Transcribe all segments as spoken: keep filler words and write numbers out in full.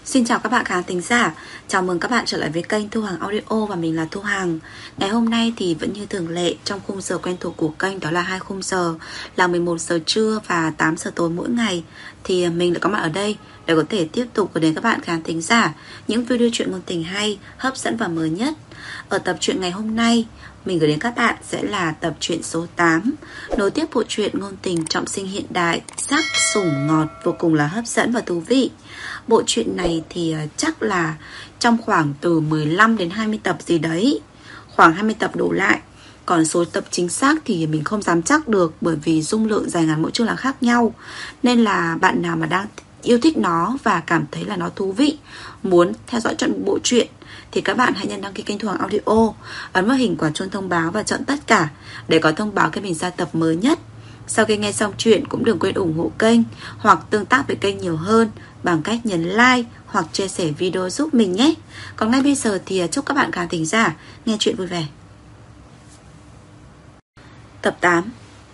Xin chào các bạn khán thính giả. Chào mừng các bạn trở lại với kênh Thu Hằng Audio và mình là Thu Hằng. Ngày hôm nay thì vẫn như thường lệ, trong khung giờ quen thuộc của kênh, đó là hai khung giờ là mười một giờ trưa và tám giờ tối mỗi ngày, thì mình đã có mặt ở đây để có thể tiếp tục gửi đến các bạn khán thính giả những video truyện ngôn tình hay, hấp dẫn và mới nhất. Ở tập truyện ngày hôm nay, mình gửi đến các bạn sẽ là tập truyện số tám, nối tiếp bộ truyện ngôn tình trọng sinh hiện đại, sắc sủng ngọt, vô cùng là hấp dẫn và thú vị. Bộ truyện này thì chắc là trong khoảng từ mười lăm đến hai mươi tập gì đấy, khoảng hai mươi tập đổ lại. Còn số tập chính xác thì mình không dám chắc được, bởi vì dung lượng dài ngắn mỗi chương là khác nhau. Nên là bạn nào mà đang yêu thích nó và cảm thấy là nó thú vị, muốn theo dõi trọn bộ truyện, thì các bạn hãy nhấn đăng ký kênh Thu Hằng Audio, ấn vào hình quả chuông thông báo và chọn tất cả để có thông báo khi mình ra tập mới nhất. Sau khi nghe xong chuyện cũng đừng quên ủng hộ kênh hoặc tương tác với kênh nhiều hơn bằng cách nhấn like hoặc chia sẻ video giúp mình nhé. Còn ngay bây giờ thì chúc các bạn khán thính giả nghe chuyện vui vẻ. Tập tám.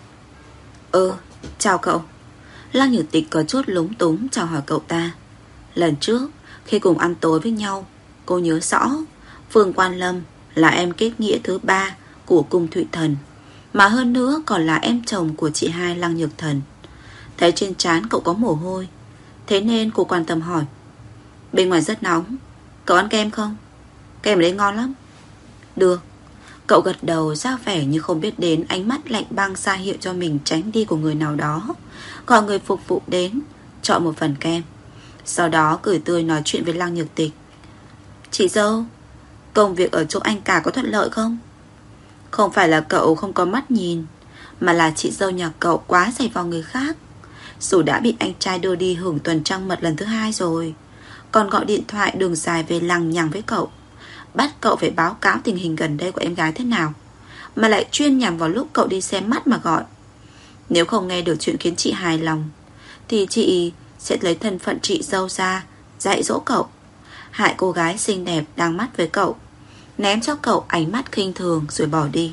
Ừ, chào cậu. Lăng Nhược Tịch có chút lúng túng chào hỏi cậu ta. Lần trước khi cùng ăn tối với nhau, cô nhớ rõ Phương Quan Lâm là em kết nghĩa thứ ba của Cung Thụy Thần, mà hơn nữa còn là em chồng của chị hai Lăng Nhược Thần. Thấy trên trán cậu có mồ hôi, thế nên cô quan tâm hỏi: bên ngoài rất nóng, cậu ăn kem không? Kem ở đây ngon lắm. Được. Cậu gật đầu ra vẻ như không biết đến ánh mắt lạnh băng ra hiệu cho mình tránh đi của người nào đó. Gọi người phục vụ đến, chọn một phần kem. Sau đó cười tươi nói chuyện với Lăng Nhược Tịch: chị dâu, công việc ở chỗ anh cả có thuận lợi không? Không phải là cậu không có mắt nhìn, mà là chị dâu nhà cậu quá dày vào người khác. Dù đã bị anh trai đưa đi hưởng tuần trăng mật lần thứ hai rồi, còn gọi điện thoại đường dài về lằng nhằng với cậu, bắt cậu phải báo cáo tình hình gần đây của em gái thế nào, mà lại chuyên nhằm vào lúc cậu đi xem mắt mà gọi. Nếu không nghe được chuyện khiến chị hài lòng, thì chị sẽ lấy thân phận chị dâu ra dạy dỗ cậu, hại cô gái xinh đẹp đang mắt với cậu, ném cho cậu ánh mắt khinh thường rồi bỏ đi.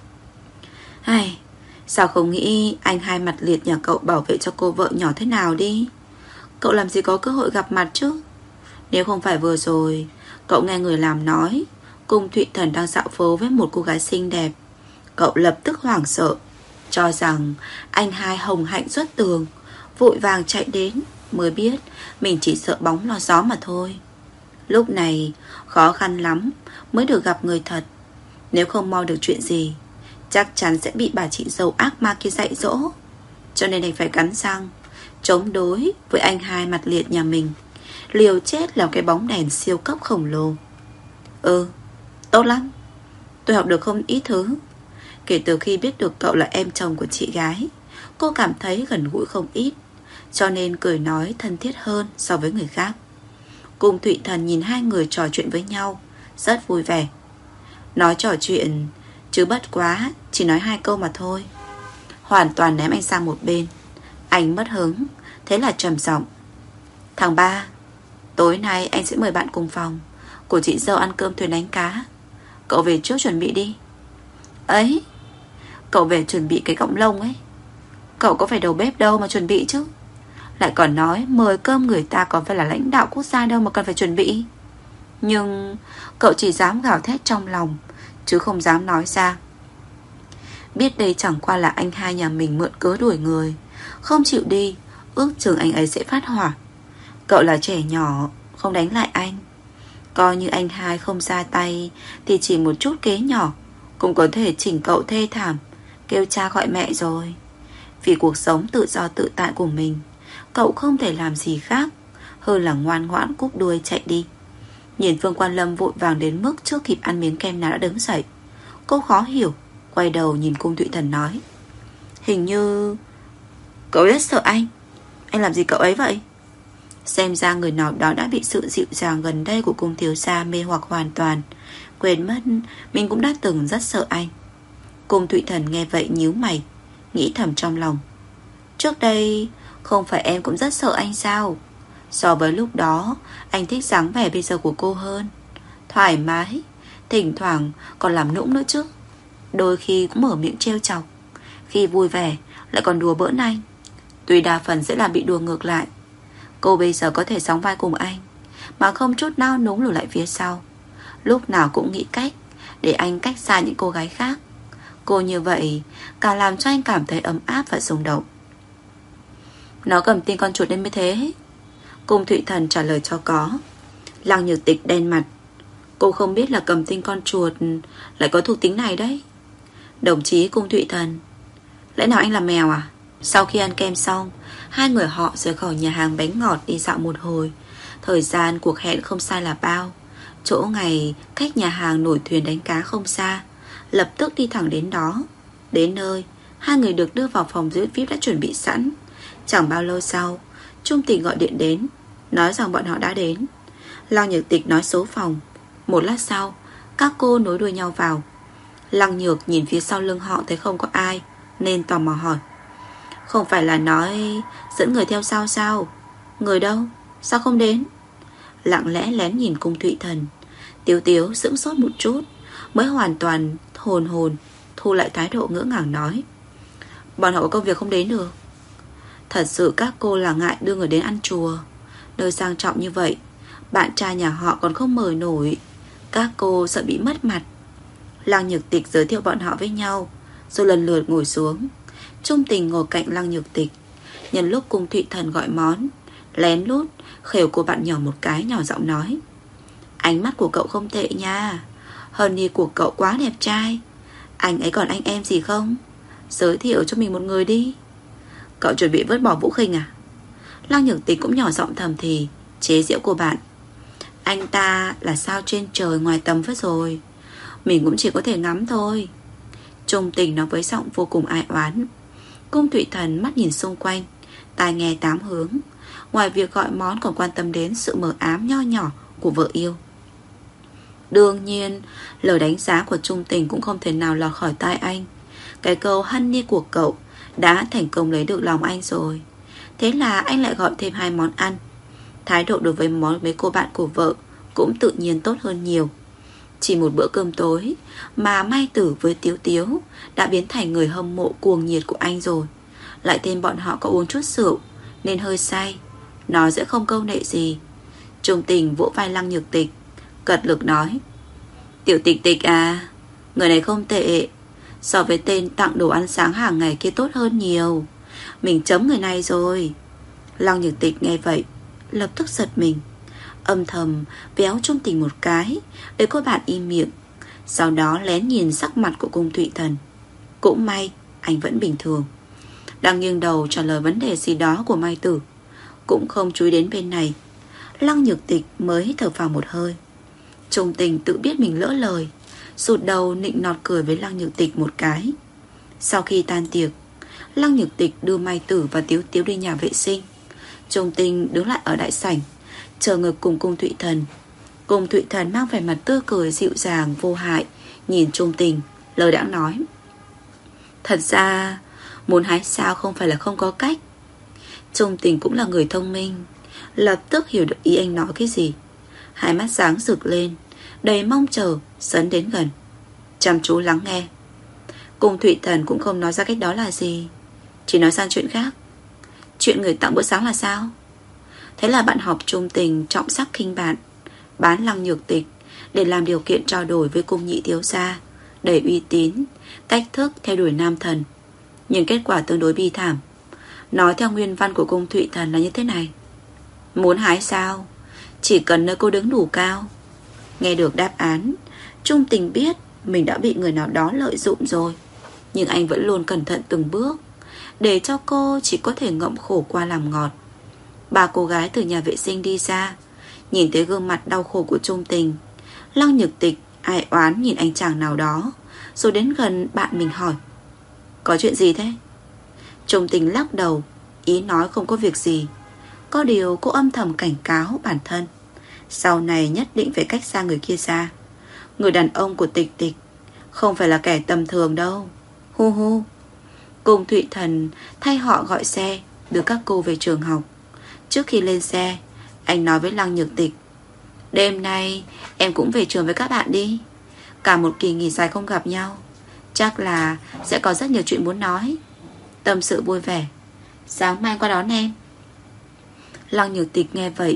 Ai, sao không nghĩ anh hai mặt liệt nhà cậu bảo vệ cho cô vợ nhỏ thế nào đi. Cậu làm gì có cơ hội gặp mặt chứ. Nếu không phải vừa rồi cậu nghe người làm nói Cung Thụy Thần đang dạo phố với một cô gái xinh đẹp, cậu lập tức hoảng sợ, cho rằng anh hai hồng hạnh xuất tường, vội vàng chạy đến, mới biết mình chỉ sợ bóng lo gió mà thôi. Lúc này khó khăn lắm mới được gặp người thật. Nếu không mo được chuyện gì, chắc chắn sẽ bị bà chị dâu ác ma kia dạy dỗ. Cho nên đành phải cắn răng chống đối với anh hai mặt liệt nhà mình, liều chết làm cái bóng đèn siêu cấp khổng lồ. Ừ, tốt lắm. Tôi học được không ít thứ. Kể từ khi biết được cậu là em chồng của chị gái, cô cảm thấy gần gũi không ít, cho nên cười nói thân thiết hơn so với người khác. Cung Thụy Thần nhìn hai người trò chuyện với nhau rất vui vẻ. Nói trò chuyện chứ bất quá chỉ nói hai câu mà thôi, hoàn toàn ném anh sang một bên. Anh mất hứng, thế là trầm giọng: thằng ba, tối nay anh sẽ mời bạn cùng phòng của chị dâu ăn cơm thuyền đánh cá. Cậu về trước chuẩn bị đi. Ấy, cậu về chuẩn bị cái cọng lông ấy. Cậu có phải đầu bếp đâu mà chuẩn bị chứ. Lại còn nói mời cơm người ta còn phải là lãnh đạo quốc gia đâu mà cần phải chuẩn bị. Nhưng cậu chỉ dám gào thét trong lòng, chứ không dám nói ra. Biết đây chẳng qua là anh hai nhà mình mượn cớ đuổi người, không chịu đi, ước chừng anh ấy sẽ phát hỏa. Cậu là trẻ nhỏ, không đánh lại anh. Coi như anh hai không ra tay, thì chỉ một chút kế nhỏ cũng có thể chỉnh cậu thê thảm, kêu cha gọi mẹ rồi. Vì cuộc sống tự do tự tại của mình, cậu không thể làm gì khác hơn là ngoan ngoãn cúp đuôi chạy đi. Nhìn Phương Quan Lâm vội vàng đến mức chưa kịp ăn miếng kem nào đã đứng dậy, cô khó hiểu, quay đầu nhìn Cung Thụy Thần nói: hình như cậu rất sợ anh. Anh làm gì cậu ấy vậy? Xem ra người nào đó đã bị sự dịu dàng gần đây của Cung thiếu gia mê hoặc hoàn toàn, quên mất mình cũng đã từng rất sợ anh. Cung Thụy Thần nghe vậy nhíu mày, nghĩ thầm trong lòng: trước đây không phải em cũng rất sợ anh sao? So với lúc đó, anh thích dáng vẻ bây giờ của cô hơn. Thoải mái, thỉnh thoảng còn làm nũng nữa chứ. Đôi khi cũng mở miệng trêu chọc, khi vui vẻ lại còn đùa bỡn anh. Tuy đa phần sẽ là bị đùa ngược lại. Cô bây giờ có thể sóng vai cùng anh, mà không chút nao núng lùi lại phía sau. Lúc nào cũng nghĩ cách để anh cách xa những cô gái khác. Cô như vậy càng làm cho anh cảm thấy ấm áp và rung động. Nó cầm tin con chuột nên mới thế. Cung Thụy Thần trả lời cho có. Lăng Nhược Tịch đen mặt. Cô không biết là cầm tinh con chuột lại có thuộc tính này đấy. Đồng chí Cung Thụy Thần, lẽ nào anh là mèo à? Sau khi ăn kem xong, hai người họ rời khỏi nhà hàng bánh ngọt đi dạo một hồi. Thời gian cuộc hẹn không sai là bao. Chỗ ngày cách nhà hàng nổi thuyền đánh cá không xa. Lập tức đi thẳng đến đó. Đến nơi, hai người được đưa vào phòng giữ vi ai pi đã chuẩn bị sẵn. Chẳng bao lâu sau, Trung Tình gọi điện đến, nói rằng bọn họ đã đến. Lăng Nhược Tịch nói số phòng. Một lát sau, các cô nối đuôi nhau vào. Lăng Nhược nhìn phía sau lưng họ thấy không có ai, nên tò mò hỏi: không phải là nói dẫn người theo sau sao? Người đâu? Sao không đến? Lặng lẽ lén nhìn Cung Thụy Thần. Tiếu Tiếu sững sốt một chút, mới hoàn toàn hồn hồn thu lại thái độ ngỡ ngàng nói: bọn họ có công việc không đến được. Thật sự các cô là ngại đưa người đến ăn chùa. Nơi sang trọng như vậy, bạn trai nhà họ còn không mời nổi. Các cô sợ bị mất mặt. Lăng Nhược Tịch giới thiệu bọn họ với nhau, rồi lần lượt ngồi xuống. Trung Tình ngồi cạnh Lăng Nhược Tịch. Nhân lúc Cung Thụy Thần gọi món, lén lút khều cô bạn nhỏ một cái, nhỏ giọng nói: ánh mắt của cậu không tệ nha. Hơn đi của cậu quá đẹp trai. Anh ấy còn anh em gì không? Giới thiệu cho mình một người đi. Cậu chuẩn bị vứt bỏ vũ khinh à? Lăng Nhược Tịch cũng nhỏ giọng thầm thì chế giễu cô bạn. Anh ta là sao trên trời ngoài tầm với rồi. Mình cũng chỉ có thể ngắm thôi. Trung Tình nói với giọng vô cùng ai oán. Cung Thụy Thần mắt nhìn xung quanh, tai nghe tám hướng. Ngoài việc gọi món còn quan tâm đến sự mờ ám nho nhỏ của vợ yêu. Đương nhiên, lời đánh giá của Trung Tình cũng không thể nào lọt khỏi tai anh. Cái câu honey của cậu đã thành công lấy được lòng anh rồi. Thế là anh lại gọi thêm hai món ăn. Thái độ đối với món mấy cô bạn của vợ cũng tự nhiên tốt hơn nhiều. Chỉ một bữa cơm tối mà Mai Tử với Tiếu Tiếu đã biến thành người hâm mộ cuồng nhiệt của anh rồi. Lại thêm bọn họ có uống chút rượu nên hơi say, nói sẽ không câu nệ gì. Trung Tình vỗ vai Lăng Nhược Tịch, cật lực nói: Tiểu Tịch Tịch à, người này không tệ. So với tên tặng đồ ăn sáng hàng ngày kia tốt hơn nhiều. Mình chấm người này rồi. Lăng Nhược Tịch nghe vậy lập tức giật mình, âm thầm véo Trung Tình một cái để cô bạn im miệng. Sau đó lén nhìn sắc mặt của Cung Thụy Thần. Cũng may anh vẫn bình thường, đang nghiêng đầu trả lời vấn đề gì đó của Mai Tử, cũng không chú ý đến bên này. Lăng Nhược Tịch mới thở vào một hơi. Trung Tình tự biết mình lỡ lời, sụt đầu nịnh nọt cười với Lăng Nhược Tịch một cái. Sau khi tan tiệc, Lăng Nhược Tịch đưa Mai Tử và Tiếu Tiếu đi nhà vệ sinh. Trung Tình đứng lại ở đại sảnh chờ ngược cùng Cung Thụy Thần. Cung Thụy Thần mang vẻ mặt tươi cười dịu dàng vô hại, nhìn Trung Tình, lời đã nói: thật ra muốn hái sao không phải là không có cách. Trung Tình cũng là người thông minh, lập tức hiểu được ý anh nói cái gì. Hai mắt sáng rực lên, đầy mong chờ, sấn đến gần, chăm chú lắng nghe. Cung Thụy Thần cũng không nói ra cách đó là gì, chỉ nói sang chuyện khác. Chuyện người tặng bữa sáng là sao? Thế là bạn học Trung Tình trọng sắc khinh bạn, bán Lăng Nhược Tịch để làm điều kiện trao đổi với Cung nhị thiếu gia, đầy uy tín, cách thức theo đuổi nam thần. Nhưng kết quả tương đối bi thảm. Nói theo nguyên văn của Cung Thụy Thần là như thế này: muốn hái sao, chỉ cần nơi cô đứng đủ cao. Nghe được đáp án, Trung Tình biết mình đã bị người nào đó lợi dụng rồi. Nhưng anh vẫn luôn cẩn thận từng bước, để cho cô chỉ có thể ngậm khổ qua làm ngọt. Ba cô gái từ nhà vệ sinh đi ra, nhìn thấy gương mặt đau khổ của Trung Tình. Lăng Nhược Tịch ai oán nhìn anh chàng nào đó, rồi đến gần bạn mình hỏi: có chuyện gì thế? Trung Tình lắc đầu, ý nói không có việc gì. Có điều cô âm thầm cảnh cáo bản thân, sau này nhất định phải cách xa người kia ra. Người đàn ông của Tịch Tịch không phải là kẻ tầm thường đâu. Hu hu. Cung Thụy Thần thay họ gọi xe đưa các cô về trường học. Trước khi lên xe, anh nói với Lăng Nhược Tịch: đêm nay em cũng về trường với các bạn đi. Cả một kỳ nghỉ dài không gặp nhau, chắc là sẽ có rất nhiều chuyện muốn nói, tâm sự vui vẻ. Sáng mai qua đón em. Lăng Nhược Tịch nghe vậy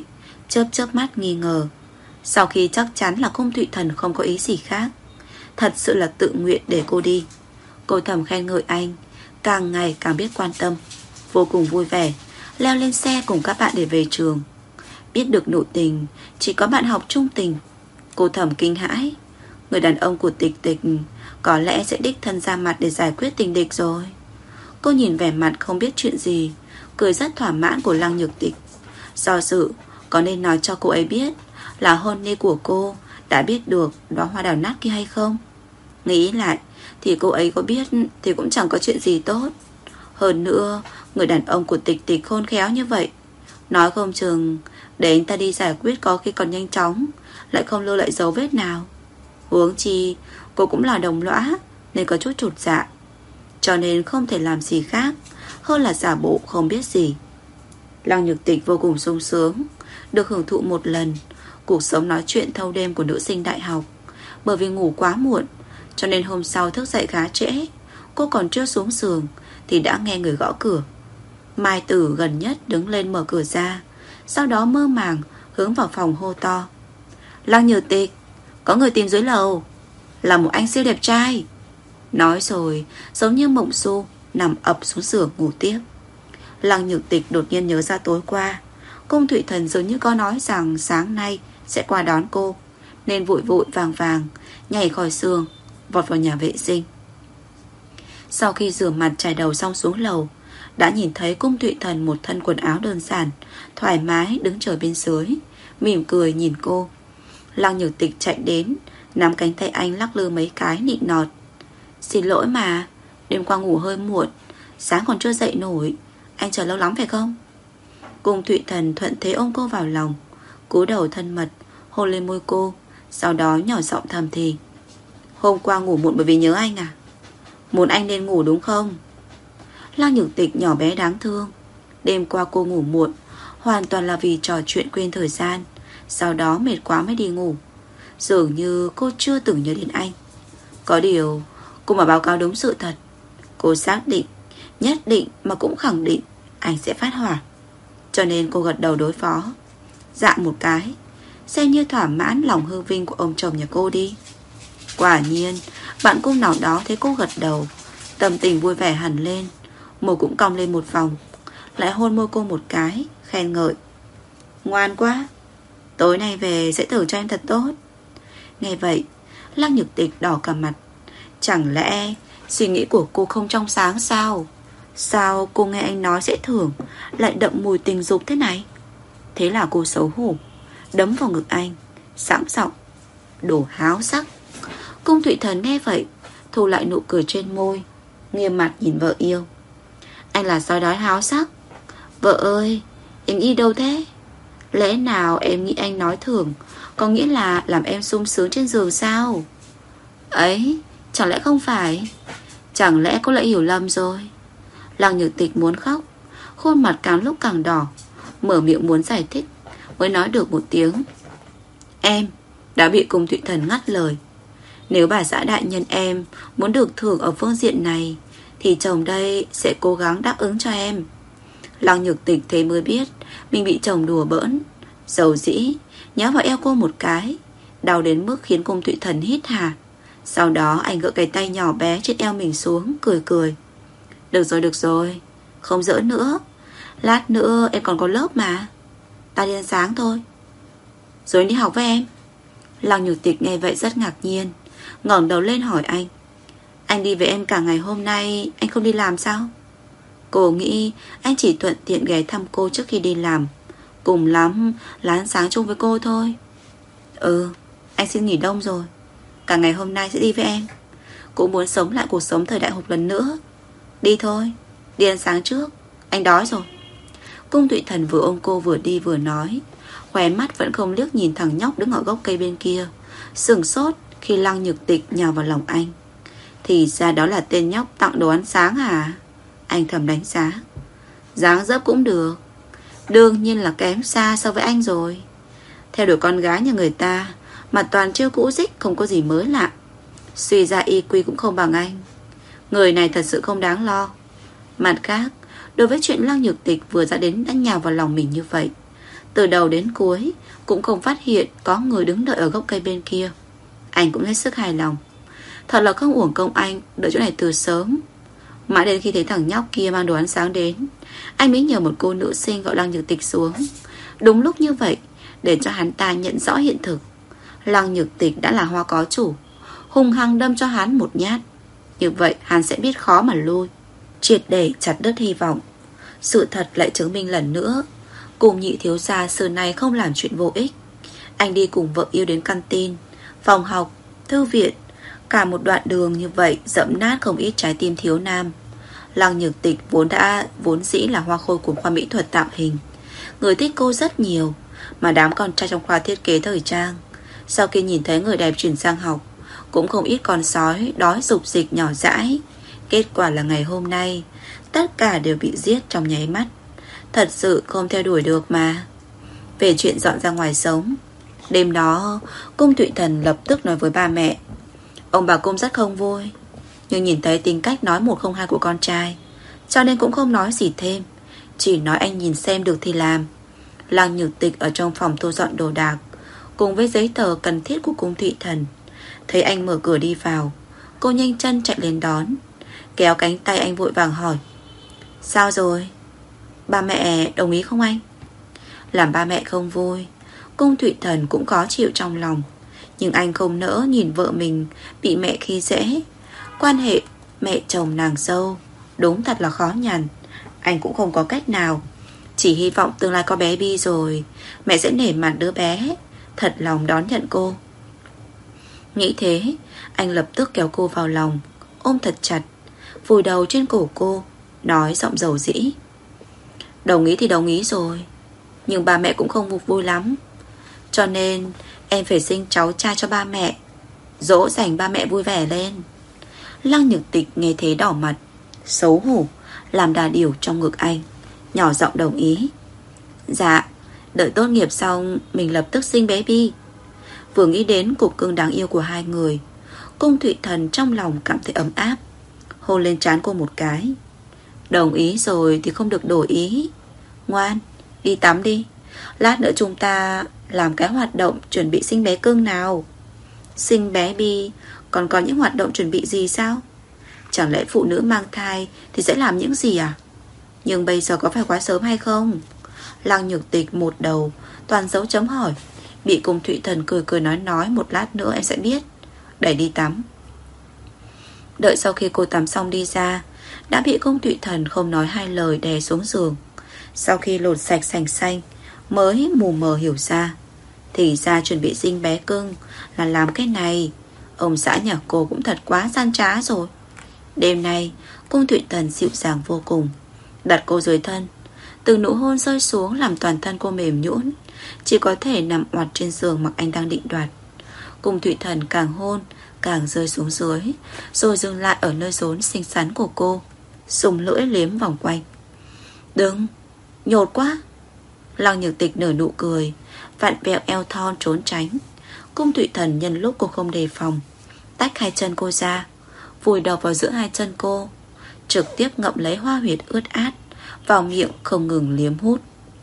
chớp chớp mắt nghi ngờ. Sau khi chắc chắn là Cung Thụy Thần không có ý gì khác, thật sự là tự nguyện để cô đi, cô thầm khen ngợi anh, càng ngày càng biết quan tâm, vô cùng vui vẻ, leo lên xe cùng các bạn để về trường. Biết được nội tình chỉ có bạn học trung tình, cô thầm kinh hãi. Người đàn ông của Tịch Tịch có lẽ sẽ đích thân ra mặt để giải quyết tình địch rồi. Cô nhìn vẻ mặt không biết chuyện gì, cười rất thỏa mãn của Lăng Nhược Tịch. Do dự có nên nói cho cô ấy biết là hôn ni của cô đã biết được đóa hoa đào nát kia hay không. Nghĩ lại thì cô ấy có biết thì cũng chẳng có chuyện gì tốt. Hơn nữa, người đàn ông của Tịch Tịch khôn khéo như vậy, nói không chừng để anh ta đi giải quyết có khi còn nhanh chóng, lại không lưu lại dấu vết nào. Huống chi cô cũng là đồng lõa nên có chút chột dạ, cho nên không thể làm gì khác hơn là giả bộ không biết gì. Lăng Nhược Tịch vô cùng sung sướng được hưởng thụ một lần cuộc sống nói chuyện thâu đêm của nữ sinh đại học. Bởi vì ngủ quá muộn cho nên hôm sau thức dậy khá trễ. Cô còn chưa xuống giường thì đã nghe người gõ cửa. Mai Tử gần nhất đứng lên mở cửa ra, sau đó mơ màng hướng vào phòng hô to: Lăng Nhược Tịch, có người tìm dưới lầu, là một anh siêu đẹp trai. Nói rồi giống như mộng du nằm ập xuống giường ngủ tiếp. Lăng Nhược Tịch đột nhiên nhớ ra tối qua Cung Thụy Thần dường như có nói rằng sáng nay sẽ qua đón cô, nên vội vội vàng vàng nhảy khỏi giường, vọt vào nhà vệ sinh. Sau khi rửa mặt chải đầu xong xuống lầu, đã nhìn thấy Cung Thụy Thần một thân quần áo đơn giản, thoải mái đứng chờ bên dưới, mỉm cười nhìn cô. Lăng Nhược Tịch chạy đến, nắm cánh tay anh lắc lư mấy cái nịnh nọt: Xin lỗi mà, đêm qua ngủ hơi muộn, sáng còn chưa dậy nổi, anh chờ lâu lắm phải không? Cung Thụy Thần thuận thế ôm cô vào lòng, cúi đầu thân mật hôn lên môi cô, sau đó nhỏ giọng thầm thì: Hôm qua ngủ muộn bởi vì nhớ anh à? Muốn anh nên ngủ đúng không? Lăng Nhược Tịch nhỏ bé đáng thương. Đêm qua cô ngủ muộn hoàn toàn là vì trò chuyện quên thời gian, sau đó mệt quá mới đi ngủ. Dường như cô chưa từng nhớ đến anh. Có điều cô mà báo cáo đúng sự thật, cô xác định, nhất định mà cũng khẳng định anh sẽ phát hỏa. Cho nên cô gật đầu đối phó, dạ một cái, xem như thỏa mãn lòng hư vinh của ông chồng nhà cô đi. Quả nhiên bạn cung nào đó thấy cô gật đầu, tâm tình vui vẻ hẳn lên, môi cũng cong lên một vòng, lại hôn môi cô một cái, khen ngợi: Ngoan quá, tối nay về sẽ thử cho em thật tốt. Nghe vậy Lăng Nhược Tịch đỏ cả mặt. Chẳng lẽ suy nghĩ của cô không trong sáng sao? Sao cô nghe anh nói sẽ thưởng lại đậm mùi tình dục thế này? Thế là cô xấu hổ đấm vào ngực anh, sẵn giọng: Đồ háo sắc. Cung Thụy Thần nghe vậy thu lại nụ cười trên môi, nghiêm mặt nhìn vợ yêu: Anh là sói đói háo sắc. Vợ ơi, em nghĩ đâu thế? Lẽ nào em nghĩ anh nói thưởng có nghĩa là làm em sung sướng trên giường sao? Ấy, chẳng lẽ không phải? Chẳng lẽ cô lại hiểu lầm rồi? Lăng Nhược Tịch muốn khóc, khuôn mặt càng lúc càng đỏ, mở miệng muốn giải thích, mới nói được một tiếng: Em đã bị Cung Thụy Thần ngắt lời. Nếu bà xã đại nhân em muốn được thưởng ở phương diện này thì chồng đây sẽ cố gắng đáp ứng cho em. Lăng Nhược Tịch thế mới biết mình bị chồng đùa bỡn, dầu dĩ nhớ vào eo cô một cái, đau đến mức khiến Cung Thụy Thần hít hà. Sau đó anh gỡ cái tay nhỏ bé trên eo mình xuống, cười cười: Được rồi được rồi, không giỡn nữa, lát nữa em còn có lớp mà, ta đi ăn sáng thôi, rồi đi học với em. Lăng Nhược Tịch nghe vậy rất ngạc nhiên, ngẩng đầu lên hỏi anh: Anh đi với em cả ngày hôm nay, anh không đi làm sao? Cô nghĩ anh chỉ thuận tiện ghé thăm cô trước khi đi làm, cùng lắm là ăn sáng chung với cô thôi. Ừ, anh xin nghỉ đông rồi, cả ngày hôm nay sẽ đi với em, cũng muốn sống lại cuộc sống thời đại một lần nữa. Đi thôi, đi ăn sáng trước, anh đói rồi. Cung Thụy Thần vừa ôm cô vừa đi vừa nói, khóe mắt vẫn không liếc nhìn thằng nhóc đứng ở gốc cây bên kia, sửng sốt khi Lăng Nhược Tịch nhào vào lòng anh. Thì ra đó là tên nhóc tặng đồ ăn sáng à? Anh thầm đánh giá. Dáng dấp cũng được, đương nhiên là kém xa so với anh rồi. Theo đuổi con gái nhà người ta mà toàn trêu cũ dích, không có gì mới lạ. Suy ra i kiu cũng không bằng anh. Người này thật sự không đáng lo. Mặt khác, đối với chuyện Lăng Nhược Tịch vừa ra đến đã nhào vào lòng mình như vậy, Từ đầu đến cuối cũng không phát hiện có người đứng đợi ở gốc cây bên kia. Anh cũng hết sức hài lòng. Thật là không uổng công anh đợi chỗ này từ sớm. Mãi đến khi thấy thằng nhóc kia mang đồ ăn sáng đến, anh mới nhờ một cô nữ sinh gọi Lăng Nhược Tịch xuống. Đúng lúc như vậy, để cho hắn ta nhận rõ hiện thực, Lăng Nhược Tịch đã là hoa có chủ, hung hăng đâm cho hắn một nhát. Như vậy hắn sẽ biết khó mà lui, triệt để chặt đứt hy vọng. Sự thật lại chứng minh lần nữa, cùng nhị thiếu gia xưa nay không làm chuyện vô ích. Anh đi cùng vợ yêu đến canteen, phòng học, thư viện, cả một đoạn đường như vậy dẫm nát không ít trái tim thiếu nam. Lăng Nhược Tịch vốn đã vốn dĩ là hoa khôi của khoa mỹ thuật tạo hình, người thích cô rất nhiều. Mà đám con trai trong khoa thiết kế thời trang, sau khi nhìn thấy người đẹp chuyển sang học, cũng không ít con sói đói dục dịch nhỏ dãi. Kết quả là ngày hôm nay tất cả đều bị giết trong nháy mắt. Thật sự không theo đuổi được mà. Về chuyện dọn ra ngoài sống, đêm đó Cung Thụy Thần lập tức nói với ba mẹ. Ông bà Cung rất không vui, nhưng nhìn thấy tính cách nói một không hai của con trai, cho nên cũng không nói gì thêm, chỉ nói anh nhìn xem được thì làm. Lăng Nhược Tịch ở trong phòng thu dọn đồ đạc cùng với giấy tờ cần thiết của Cung Thụy Thần. Thấy anh mở cửa đi vào, cô nhanh chân chạy lên đón, kéo cánh tay anh vội vàng hỏi. Sao rồi? Ba mẹ đồng ý không anh? Làm ba mẹ không vui, Cung Thụy Thần cũng khó chịu trong lòng. Nhưng anh không nỡ nhìn vợ mình bị mẹ khi dễ. Quan hệ mẹ chồng nàng dâu đúng thật là khó nhằn. Anh cũng không có cách nào, chỉ hy vọng tương lai có bé Bi rồi mẹ sẽ nể mặt đứa bé, thật lòng đón nhận cô. Nghĩ thế, anh lập tức kéo cô vào lòng, ôm thật chặt, vùi đầu trên cổ cô, nói giọng dầu dĩ. Đồng ý thì đồng ý rồi, nhưng ba mẹ cũng không vui lắm, cho nên em phải sinh cháu trai cho ba mẹ, dỗ dành ba mẹ vui vẻ lên. Lăng Nhược Tịch nghe thế đỏ mặt, xấu hổ làm đà điểu trong ngực anh, nhỏ giọng đồng ý. Dạ, đợi tốt nghiệp xong mình lập tức sinh bé Bi. Vừa nghĩ đến cục cưng đáng yêu của hai người, Cung Thụy Thần trong lòng cảm thấy ấm áp, hôn lên trán cô một cái. Đồng ý rồi thì không được đổi ý. Ngoan, đi tắm đi, lát nữa chúng ta làm cái hoạt động chuẩn bị sinh bé cưng nào. Sinh bé Bi còn có những hoạt động chuẩn bị gì sao? Chẳng lẽ phụ nữ mang thai thì sẽ làm những gì à? Nhưng bây giờ có phải quá sớm hay không? Lăng Nhược Tịch một đầu toàn dấu chấm hỏi, bị Cung Thụy Thần cười cười nói nói một lát nữa em sẽ biết. Đẩy đi tắm. Đợi sau khi cô tắm xong đi ra, đã bị Cung Thụy Thần không nói hai lời đè xuống giường. Sau khi lột sạch sành xanh, mới mù mờ hiểu ra, thì ra chuẩn bị sinh bé cưng là làm cái này. Ông xã nhà cô cũng thật quá gian trá rồi. Đêm nay Cung Thụy Thần dịu dàng vô cùng, đặt cô dưới thân, từng nụ hôn rơi xuống làm toàn thân cô mềm nhũn, chỉ có thể nằm oặt trên giường mặc anh đang định đoạt. Cung Thụy Thần càng hôn càng rơi xuống dưới, rồi dừng lại ở nơi rốn xinh xắn của cô, dùng lưỡi liếm vòng quanh. Đừng, nhột quá. Lăng Nhược Tịch nở nụ cười, vặn vẹo eo thon trốn tránh. Cung Thụy Thần nhân lúc cô không đề phòng, tách hai chân cô ra, vùi đầu vào giữa hai chân cô, trực tiếp ngậm lấy hoa huyệt ướt át vào miệng không ngừng liếm hút.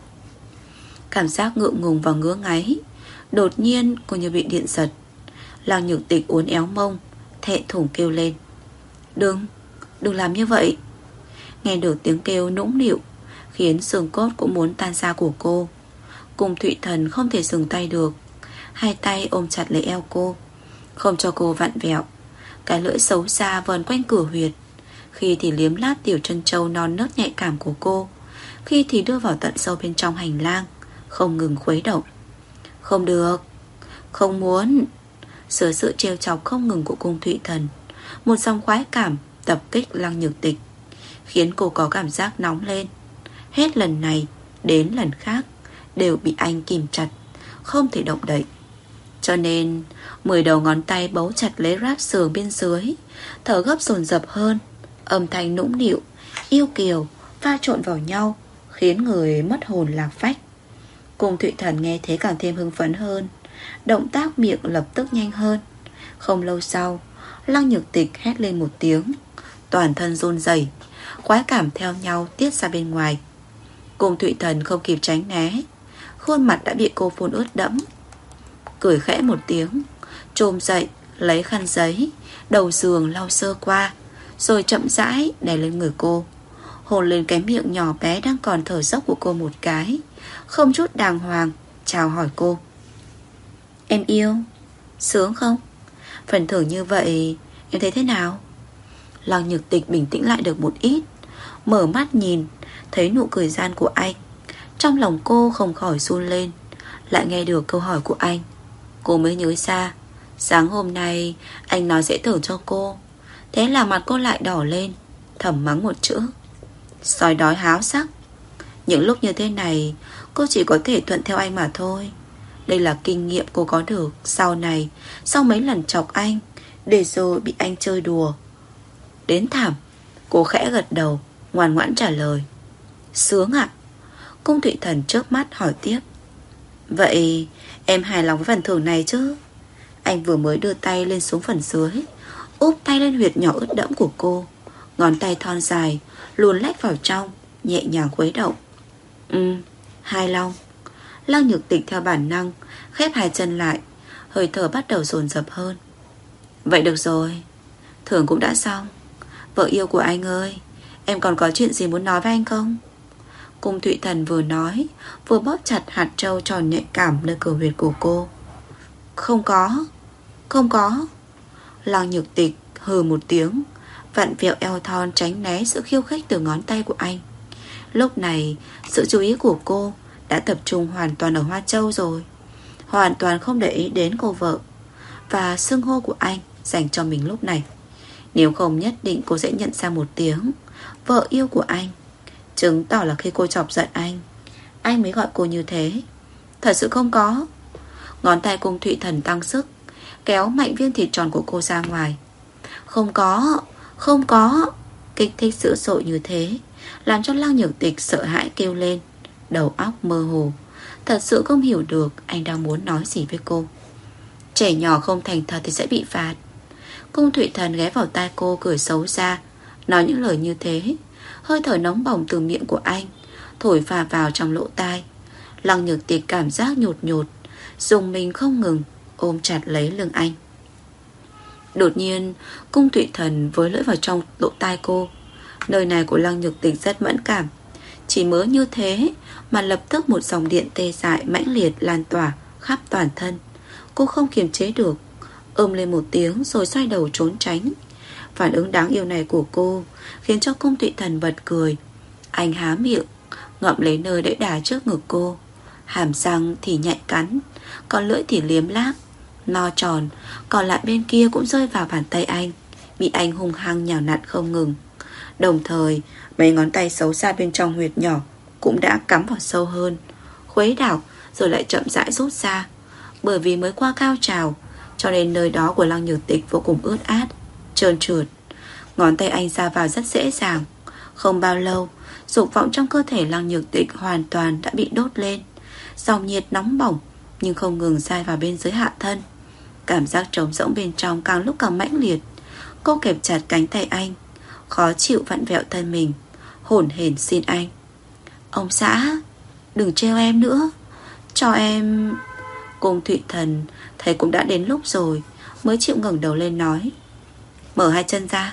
Cảm giác ngượng ngùng và ngứa ngáy. Đột nhiên cô như bị điện giật. Lăng Nhược Tịch uốn éo mông, thẹn thùng kêu lên. Đừng, đừng làm như vậy. Nghe được tiếng kêu nũng nịu khiến xương cốt cũng muốn tan ra của cô. Cung Thụy Thần không thể dừng tay được, hai tay ôm chặt lấy eo cô, không cho cô vặn vẹo. Cái lưỡi xấu xa vờn quanh cửa huyệt, khi thì liếm lát tiểu chân trâu non nớt nhạy cảm của cô, khi thì đưa vào tận sâu bên trong hành lang, không ngừng khuấy động. Không được, không muốn. Giữa sự trêu chọc không ngừng của Cung Thụy Thần, một dòng khoái cảm tập kích Lăng Nhược Tịch, khiến cô có cảm giác nóng lên. Hết lần này đến lần khác đều bị anh kìm chặt, không thể động đậy. Cho nên mười đầu ngón tay bấu chặt lấy ráp sườn bên dưới, thở gấp dồn dập hơn. Âm thanh nũng nịu, yêu kiều pha trộn vào nhau, khiến người mất hồn lạc phách. Cung Thụy Thần nghe thế càng thêm hưng phấn hơn, động tác miệng lập tức nhanh hơn. Không lâu sau, Lăng Nhược Tịch hét lên một tiếng, toàn thân run rẩy, khoái cảm theo nhau tiết ra bên ngoài. Cung Thụy Thần không kịp tránh né, khuôn mặt đã bị cô phun ướt đẫm. Cười khẽ một tiếng, chồm dậy, lấy khăn giấy, đầu giường lau sơ qua, rồi chậm rãi đè lên người cô, hôn lên cái miệng nhỏ bé đang còn thở dốc của cô một cái, không chút đàng hoàng, chào hỏi cô. Em yêu, sướng không? Phần thưởng như vậy em thấy thế nào? Lăng Nhược Tịch bình tĩnh lại được một ít, mở mắt nhìn, thấy nụ cười gian của anh. Trong lòng cô không khỏi run lên. Lại nghe được câu hỏi của anh, cô mới nhớ ra sáng hôm nay anh nói sẽ thưởng cho cô. Thế là mặt cô lại đỏ lên, thầm mắng một chữ: sói đói háo sắc. Những lúc như thế này, cô chỉ có thể thuận theo anh mà thôi. Đây là kinh nghiệm cô có được sau này, sau mấy lần chọc anh, để rồi bị anh chơi đùa đến thảm. Cô khẽ gật đầu, ngoan ngoãn trả lời: sướng ạ. Cung Thụy Thần chớp mắt hỏi tiếp: vậy em hài lòng với phần thưởng này chứ? Anh vừa mới đưa tay lên xuống phần dưới, úp tay lên huyệt nhỏ ướt đẫm của cô. Ngón tay thon dài luồn lách vào trong, nhẹ nhàng khuấy động. Ừ, hài lòng. Lăng Nhược Tịch theo bản năng khép hai chân lại, hơi thở bắt đầu dồn dập hơn. Vậy được rồi, thưởng cũng đã xong. Vợ yêu của anh ơi, em còn có chuyện gì muốn nói với anh không? Cung Thụy Thần vừa nói, vừa bóp chặt hạt trâu tròn nhạy cảm nơi cửa huyệt của cô. Không có, không có. Lăng Nhược Tịch hừ một tiếng, vặn vẹo eo thon tránh né sự khiêu khích từ ngón tay của anh. Lúc này, sự chú ý của cô đã tập trung hoàn toàn ở Hoa Châu rồi, hoàn toàn không để ý đến cô vợ và xưng hô của anh dành cho mình lúc này. Nếu không nhất định cô sẽ nhận ra một tiếng vợ yêu của anh, chứng tỏ là khi cô chọc giận anh, anh mới gọi cô như thế. Thật sự không có. Ngón tay Cung Thụy Thần tăng sức, kéo mạnh viên thịt tròn của cô ra ngoài. Không có, không có. Kích thích dữ dội như thế làm cho Lăng Nhược Tịch sợ hãi kêu lên, đầu óc mơ hồ, thật sự không hiểu được anh đang muốn nói gì với cô. Trẻ nhỏ không thành thật thì sẽ bị phạt. Cung Thụy Thần ghé vào tai cô cười xấu xa, nói những lời như thế. Hơi thở nóng bỏng từ miệng của anh thổi phà vào trong lỗ tai. Lăng Nhược Tịch cảm giác nhột nhột, dùng mình không ngừng ôm chặt lấy lưng anh. Đột nhiên Cung Thụy Thần với lưỡi vào trong lỗ tai cô. Nơi này của Lăng Nhược Tịch rất mẫn cảm. Chỉ mới như thế mà lập tức một dòng điện tê dại mãnh liệt lan tỏa khắp toàn thân. Cô không kiềm chế được, ôm lên một tiếng rồi xoay đầu trốn tránh. Phản ứng đáng yêu này của cô khiến cho Cung Thụy Thần bật cười. Anh há miệng ngậm lấy nơi đẫy đà trước ngực cô, hàm răng thì nhạy cắn, còn lưỡi thì liếm láp, no tròn. Còn lại bên kia cũng rơi vào bàn tay anh, bị anh hung hăng nhào nặn không ngừng. Đồng thời mấy ngón tay xấu xa bên trong huyệt nhỏ cũng đã cắm vào sâu hơn, khuấy đảo rồi lại chậm rãi rút ra. Bởi vì mới qua cao trào, cho nên nơi đó của Lăng Nhược Tịch vô cùng ướt át, trơn trượt. Ngón tay anh ra vào rất dễ dàng. Không bao lâu, dục vọng trong cơ thể Lăng Nhược Tịch hoàn toàn đã bị đốt lên. Dòng nhiệt nóng bỏng nhưng không ngừng dai vào bên dưới hạ thân. Cảm giác trống rỗng bên trong càng lúc càng mãnh liệt. Cô kẹp chặt cánh tay anh, khó chịu vặn vẹo thân mình, hổn hển xin anh: ông xã, đừng trêu em nữa, cho em. Cung Thụy Thần thấy cũng đã đến lúc rồi, mới chịu ngẩng đầu lên nói: mở hai chân ra.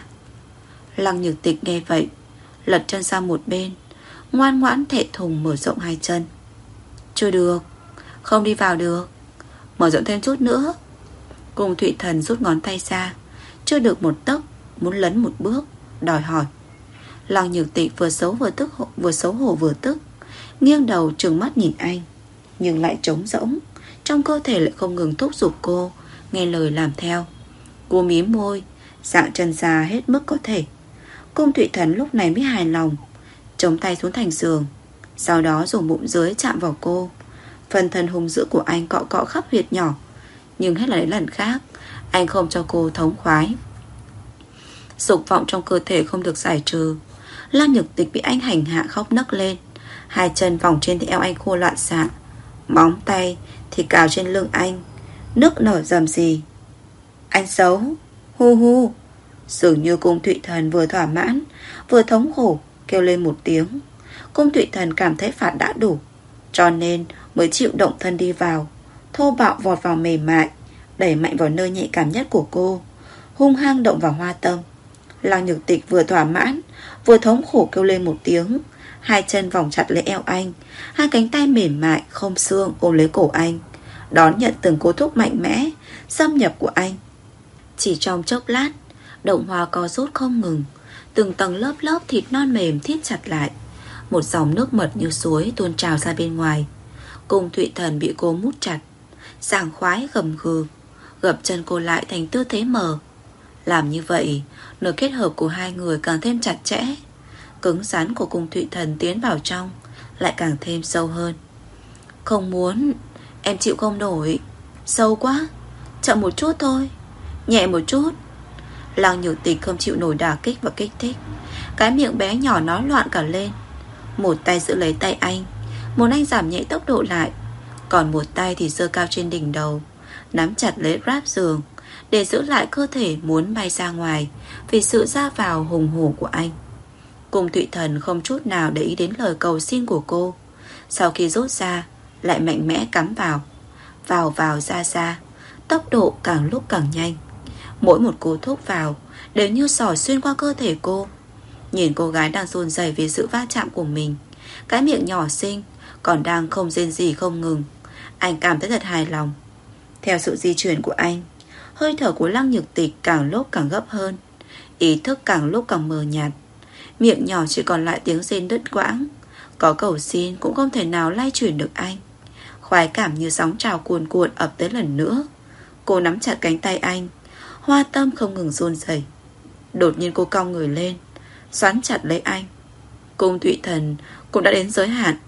Lăng Nhược Tịch nghe vậy, lật chân sang một bên, ngoan ngoãn thệ thùng mở rộng hai chân. Chưa được, không đi vào được, mở rộng thêm chút nữa. Cung Thụy Thần rút ngón tay ra, chưa được một tấc, muốn lấn một bước, đòi hỏi. Lăng Nhược Tịch vừa xấu vừa tức, vừa xấu hổ vừa tức, nghiêng đầu trừng mắt nhìn anh, nhưng lại trống rỗng. Trong cơ thể lại không ngừng thúc giục cô nghe lời làm theo. Cô mím môi, dạng chân ra hết mức có thể. Cung Thụy Thần lúc này mới hài lòng, chống tay xuống thành giường, sau đó dùng bụng dưới chạm vào cô. Phần thân hung dữ của anh cọ cọ khắp huyệt nhỏ, nhưng hết lần đến lần khác anh không cho cô thống khoái. Dục vọng trong cơ thể không được giải trừ. Lăng Nhược Tịch bị anh hành hạ khóc nấc lên, hai chân vòng trên eo anh khô loạn xạ, móng tay thì cào trên lưng anh, nước nở rầm rì. Anh xấu, hu hu. Dường như Cung Thụy Thần vừa thỏa mãn vừa thống khổ kêu lên một tiếng. Cung Thụy Thần cảm thấy phạt đã đủ, cho nên mới chịu động thân đi vào, thô bạo vọt vào mềm mại, đẩy mạnh vào nơi nhạy cảm nhất của cô, hung hăng động vào hoa tâm. Lăng Nhược Tịch vừa thỏa mãn vừa thống khổ kêu lên một tiếng, hai chân vòng chặt lấy eo anh, hai cánh tay mềm mại không xương ôm lấy cổ anh, đón nhận từng cú thúc mạnh mẽ xâm nhập của anh. Chỉ trong chốc lát, động hoa co rút không ngừng, từng tầng lớp lớp thịt non mềm thít chặt lại, một dòng nước mật như suối tuôn trào ra bên ngoài. Cung Thụy Thần bị cô mút chặt, sảng khoái gầm gừ, gập chân cô lại thành tư thế mờ. Làm như vậy, nửa kết hợp của hai người càng thêm chặt chẽ. Cứng rắn của Cung Thụy Thần tiến vào trong lại càng thêm sâu hơn. Không muốn, em chịu không nổi. Sâu quá, chậm một chút thôi, nhẹ một chút. Lăng Nhược Tịch không chịu nổi đả kích và kích thích, cái miệng bé nhỏ nói loạn cả lên. Một tay giữ lấy tay anh, một anh giảm nhẹ tốc độ lại, còn một tay thì giơ cao trên đỉnh đầu, nắm chặt lấy ráp giường để giữ lại cơ thể muốn bay ra ngoài vì sự ra vào hùng hổ của anh. Cung Thụy Thần không chút nào để ý đến lời cầu xin của cô. Sau khi rút ra, lại mạnh mẽ cắm vào, vào vào ra ra, tốc độ càng lúc càng nhanh. Mỗi một cú thúc vào đều như sỏi xuyên qua cơ thể cô. Nhìn cô gái đang run rẩy vì sự va chạm của mình, cái miệng nhỏ xinh còn đang không rên gì không ngừng, anh cảm thấy thật hài lòng. Theo sự di chuyển của anh, hơi thở của Lăng Nhược Tịch càng lúc càng gấp hơn, ý thức càng lúc càng mờ nhạt. Miệng nhỏ chỉ còn lại tiếng rên đứt quãng, có cầu xin cũng không thể nào lay chuyển được anh. Khoái cảm như sóng trào cuồn cuộn ập tới lần nữa. Cô nắm chặt cánh tay anh, hoa tâm không ngừng run rẩy. Đột nhiên cô cong người lên, xoắn chặt lấy anh. Cung Thụy Thần cũng đã đến giới hạn,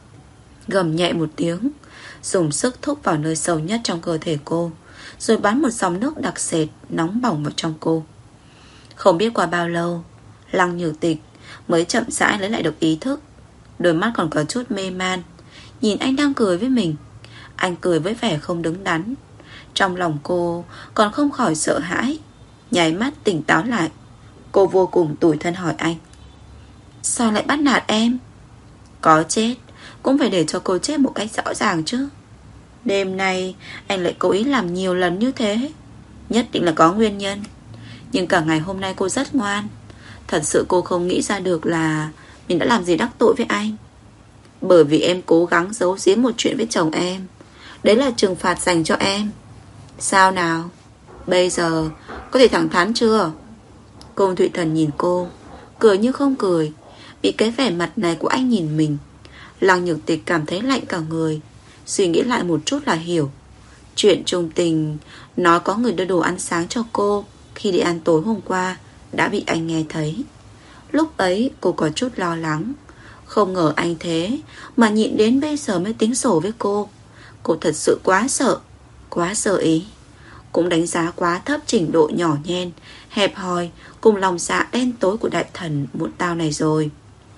gầm nhẹ một tiếng, dùng sức thúc vào nơi sâu nhất trong cơ thể cô, rồi bắn một dòng nước đặc sệt nóng bỏng vào trong cô. Không biết qua bao lâu, Lăng Nhược Tịch mới chậm rãi lấy lại được ý thức. Đôi mắt còn có chút mê man, nhìn anh đang cười với mình. Anh cười với vẻ không đứng đắn. Trong lòng cô còn không khỏi sợ hãi. Nháy mắt tỉnh táo lại, cô vô cùng tủi thân hỏi anh: sao lại bắt nạt em? Có chết cũng phải để cho cô chết một cách rõ ràng chứ. Đêm nay anh lại cố ý làm nhiều lần như thế, nhất định là có nguyên nhân. Nhưng cả ngày hôm nay cô rất ngoan. Thật sự cô không nghĩ ra được là mình đã làm gì đắc tội với anh. Bởi vì em cố gắng giấu giếm một chuyện với chồng em. Đấy là trừng phạt dành cho em. Sao nào, bây giờ có thể thẳng thắn chưa? Cung Thụy Thần nhìn cô, cười như không cười. Bị cái vẻ mặt này của anh nhìn mình, Lăng Nhược Tịch cảm thấy lạnh cả người. Suy nghĩ lại một chút là hiểu. Chuyện trung tình nói có người đưa đồ ăn sáng cho cô khi đi ăn tối hôm qua đã bị anh nghe thấy. Lúc ấy cô có chút lo lắng, không ngờ anh thế mà nhịn đến bây giờ mới tính sổ với cô. Cô thật sự quá sợ, quá sợ ý. Cũng đánh giá quá thấp trình độ nhỏ nhen, hẹp hòi cùng lòng dạ đen tối của đại thần muộn tao này rồi.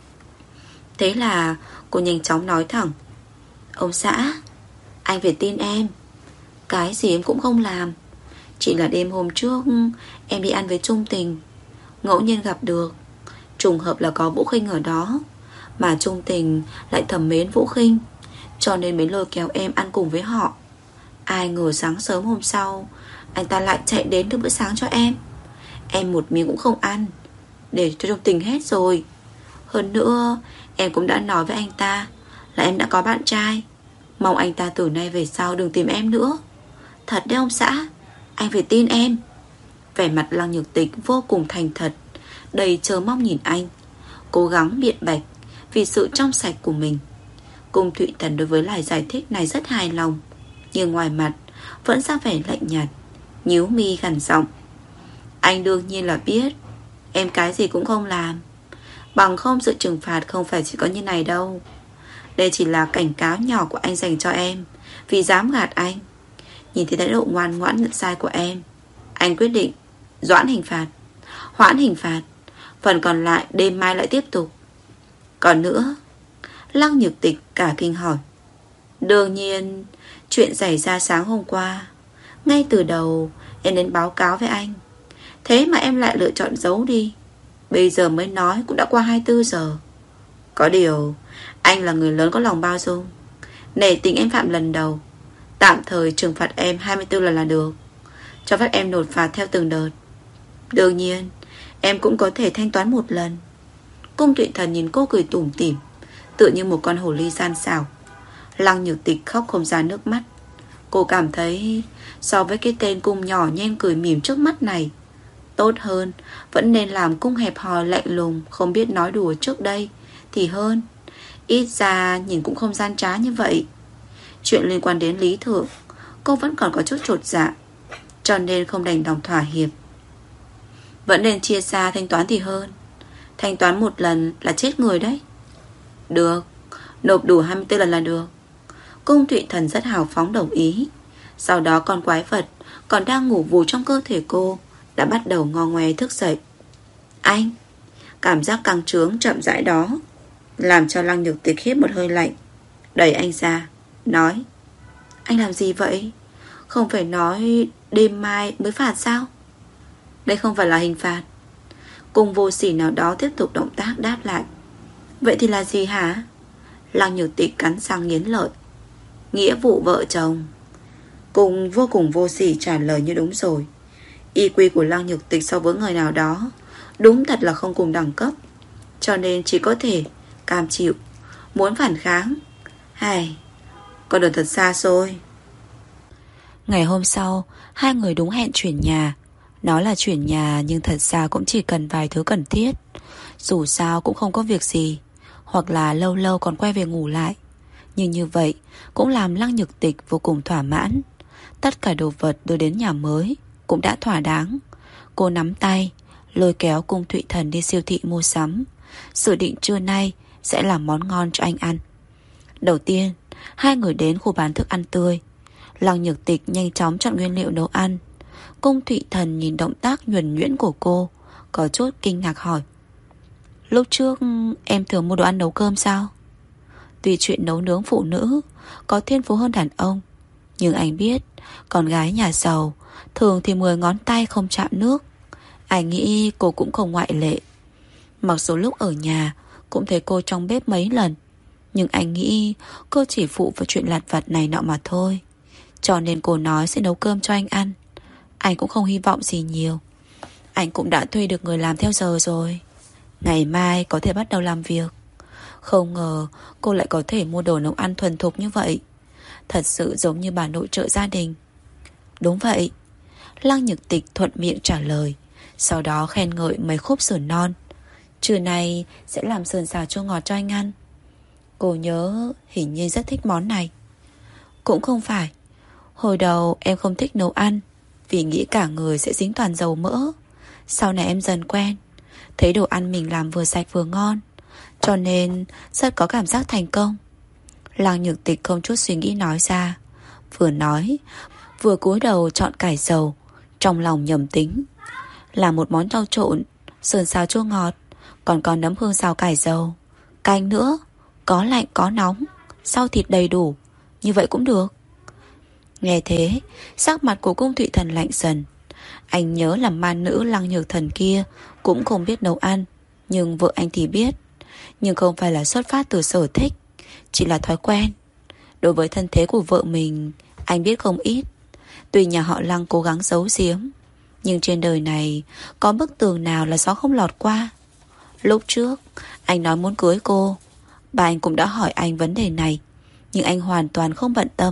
Thế là cô nhanh chóng nói thẳng: ông xã, anh phải tin em. Cái gì em cũng không làm. Chỉ là đêm hôm trước em đi ăn với Trung Tình, ngẫu nhiên gặp được. Trùng hợp là có Vũ Khinh ở đó, mà Trung Tình lại thầm mến Vũ Khinh, cho nên mới lôi kéo em ăn cùng với họ. Ai ngờ sáng sớm hôm sau, anh ta lại chạy đến đưa bữa sáng cho em. Em một miếng cũng không ăn, để cho Trung Tình hết rồi. Hơn nữa em cũng đã nói với anh ta là em đã có bạn trai, mong anh ta từ nay về sau đừng tìm em nữa. Thật đấy ông xã, anh phải tin em. Vẻ mặt Lăng Nhược Tịch vô cùng thành thật, đầy chờ mong nhìn anh, cố gắng biện bạch vì sự trong sạch của mình. Cung Thụy Thần đối với lời giải thích này rất hài lòng, nhưng ngoài mặt vẫn ra vẻ lạnh nhạt, nhíu mi gằn giọng: anh đương nhiên là biết em cái gì cũng không làm. Bằng không sự trừng phạt không phải chỉ có như này đâu. Đây chỉ là cảnh cáo nhỏ của anh dành cho em vì dám gạt anh. Nhìn thấy thái độ ngoan ngoãn nhận sai của em, anh quyết định doãn hình phạt, hoãn hình phạt. Phần còn lại đêm mai lại tiếp tục. Còn nữa, Lăng Nhược Tịch cả kinh hỏi: đương nhiên, chuyện xảy ra sáng hôm qua, ngay từ đầu em đến báo cáo với anh. Thế mà em lại lựa chọn giấu đi. Bây giờ mới nói cũng đã qua hai mươi bốn giờ. Có điều anh là người lớn có lòng bao dung, Nể tình em phạm lần đầu, tạm thời trừng phạt em hai mươi tư lần là được. Cho phép em nộp phạt theo từng đợt. Đương nhiên em cũng có thể thanh toán một lần. Cung Thụy Thần nhìn cô cười tủm tỉm, tựa như một con hồ ly gian xảo. Lăng Nhược Tịch khóc không ra nước mắt. Cô cảm thấy so với cái tên cung nhỏ nhen cười mỉm trước mắt này, tốt hơn vẫn nên làm cung hẹp hòi lạnh lùng không biết nói đùa trước đây thì hơn. Ít ra nhìn cũng không gian trá như vậy. Chuyện liên quan đến lý thượng, cô vẫn còn có chút chột dạ, cho nên không đành lòng thỏa hiệp. Vẫn nên chia xa thanh toán thì hơn. Thanh toán một lần là chết người đấy. Được, nộp đủ hai mươi tư lần là được. Cung Thụy Thần rất hào phóng đồng ý. Sau đó con quái vật còn đang ngủ vù trong cơ thể cô đã bắt đầu ngo ngoe thức dậy. Anh! Cảm giác căng trướng chậm rãi đó làm cho Lăng Nhược Tịch hít một hơi lạnh, đẩy anh ra, nói: Anh làm gì vậy? Không phải nói đêm mai mới phạt sao? Đây không phải là hình phạt. Cùng vô sỉ nào đó tiếp tục động tác đáp lại. Vậy thì là gì hả? Lăng Nhược Tịch cắn răng nghiến lợi. Nghĩa vụ vợ chồng. Cùng vô cùng vô sỉ trả lời như đúng rồi. i kiu của Lăng Nhược Tịch so với người nào đó đúng thật là không cùng đẳng cấp, cho nên chỉ có thể cam chịu. Muốn phản kháng, hài, con đường thật xa xôi. Ngày hôm sau, hai người đúng hẹn chuyển nhà. Nói là chuyển nhà nhưng thật ra cũng chỉ cần vài thứ cần thiết. Dù sao cũng không có việc gì, hoặc là lâu lâu còn quay về ngủ lại. Nhưng như vậy cũng làm Lăng Nhược Tịch vô cùng thỏa mãn. Tất cả đồ vật đưa đến nhà mới cũng đã thỏa đáng. Cô nắm tay lôi kéo Cung Thụy Thần đi siêu thị mua sắm, dự định trưa nay sẽ làm món ngon cho anh ăn. Đầu tiên, hai người đến khu bán thức ăn tươi. Lăng Nhược Tịch nhanh chóng chọn nguyên liệu nấu ăn. Cung Thụy Thần nhìn động tác nhuần nhuyễn của cô, có chút kinh ngạc hỏi: Lúc trước em thường mua đồ ăn nấu cơm sao? Tuy chuyện nấu nướng phụ nữ có thiên phú hơn đàn ông, nhưng anh biết con gái nhà giàu thường thì mười ngón tay không chạm nước. Anh nghĩ cô cũng không ngoại lệ. Mặc dù lúc ở nhà cũng thấy cô trong bếp mấy lần, nhưng anh nghĩ cô chỉ phụ vào chuyện lặt vặt này nọ mà thôi. Cho nên cô nói sẽ nấu cơm cho anh ăn. Anh cũng không hy vọng gì nhiều. Anh cũng đã thuê được người làm theo giờ rồi. Ngày mai có thể bắt đầu làm việc. Không ngờ cô lại có thể mua đồ nấu ăn thuần thục như vậy. Thật sự giống như bà nội trợ gia đình. Đúng vậy. Lăng Nhược Tịch thuận miệng trả lời, sau đó khen ngợi mấy khúc sườn non. Trưa nay sẽ làm sườn xào chua ngọt cho anh ăn. Cô nhớ hình như rất thích món này. Cũng không phải. Hồi đầu em không thích nấu ăn vì nghĩ cả người sẽ dính toàn dầu mỡ. Sau này em dần quen, thấy đồ ăn mình làm vừa sạch vừa ngon, cho nên rất có cảm giác thành công. Lăng Nhược Tịch không chút suy nghĩ nói ra. Vừa nói vừa cúi đầu chọn cải dầu, trong lòng nhầm tính. Là một món rau trộn, sườn xào chua ngọt, còn có nấm hương xào cải dầu, canh nữa, có lạnh có nóng, rau thịt đầy đủ. Như vậy cũng được. Nghe thế, sắc mặt của Cung Thụy Thần lạnh dần. Anh nhớ là ma nữ Lăng Nhược Thần kia cũng không biết nấu ăn, nhưng vợ anh thì biết. Nhưng không phải là xuất phát từ sở thích, chỉ là thói quen. Đối với thân thế của vợ mình, anh biết không ít. Tuy nhà họ Lăng cố gắng giấu giếm, nhưng trên đời này có bức tường nào là gió không lọt qua. Lúc trước anh nói muốn cưới cô, bà anh cũng đã hỏi anh vấn đề này, nhưng anh hoàn toàn không bận tâm.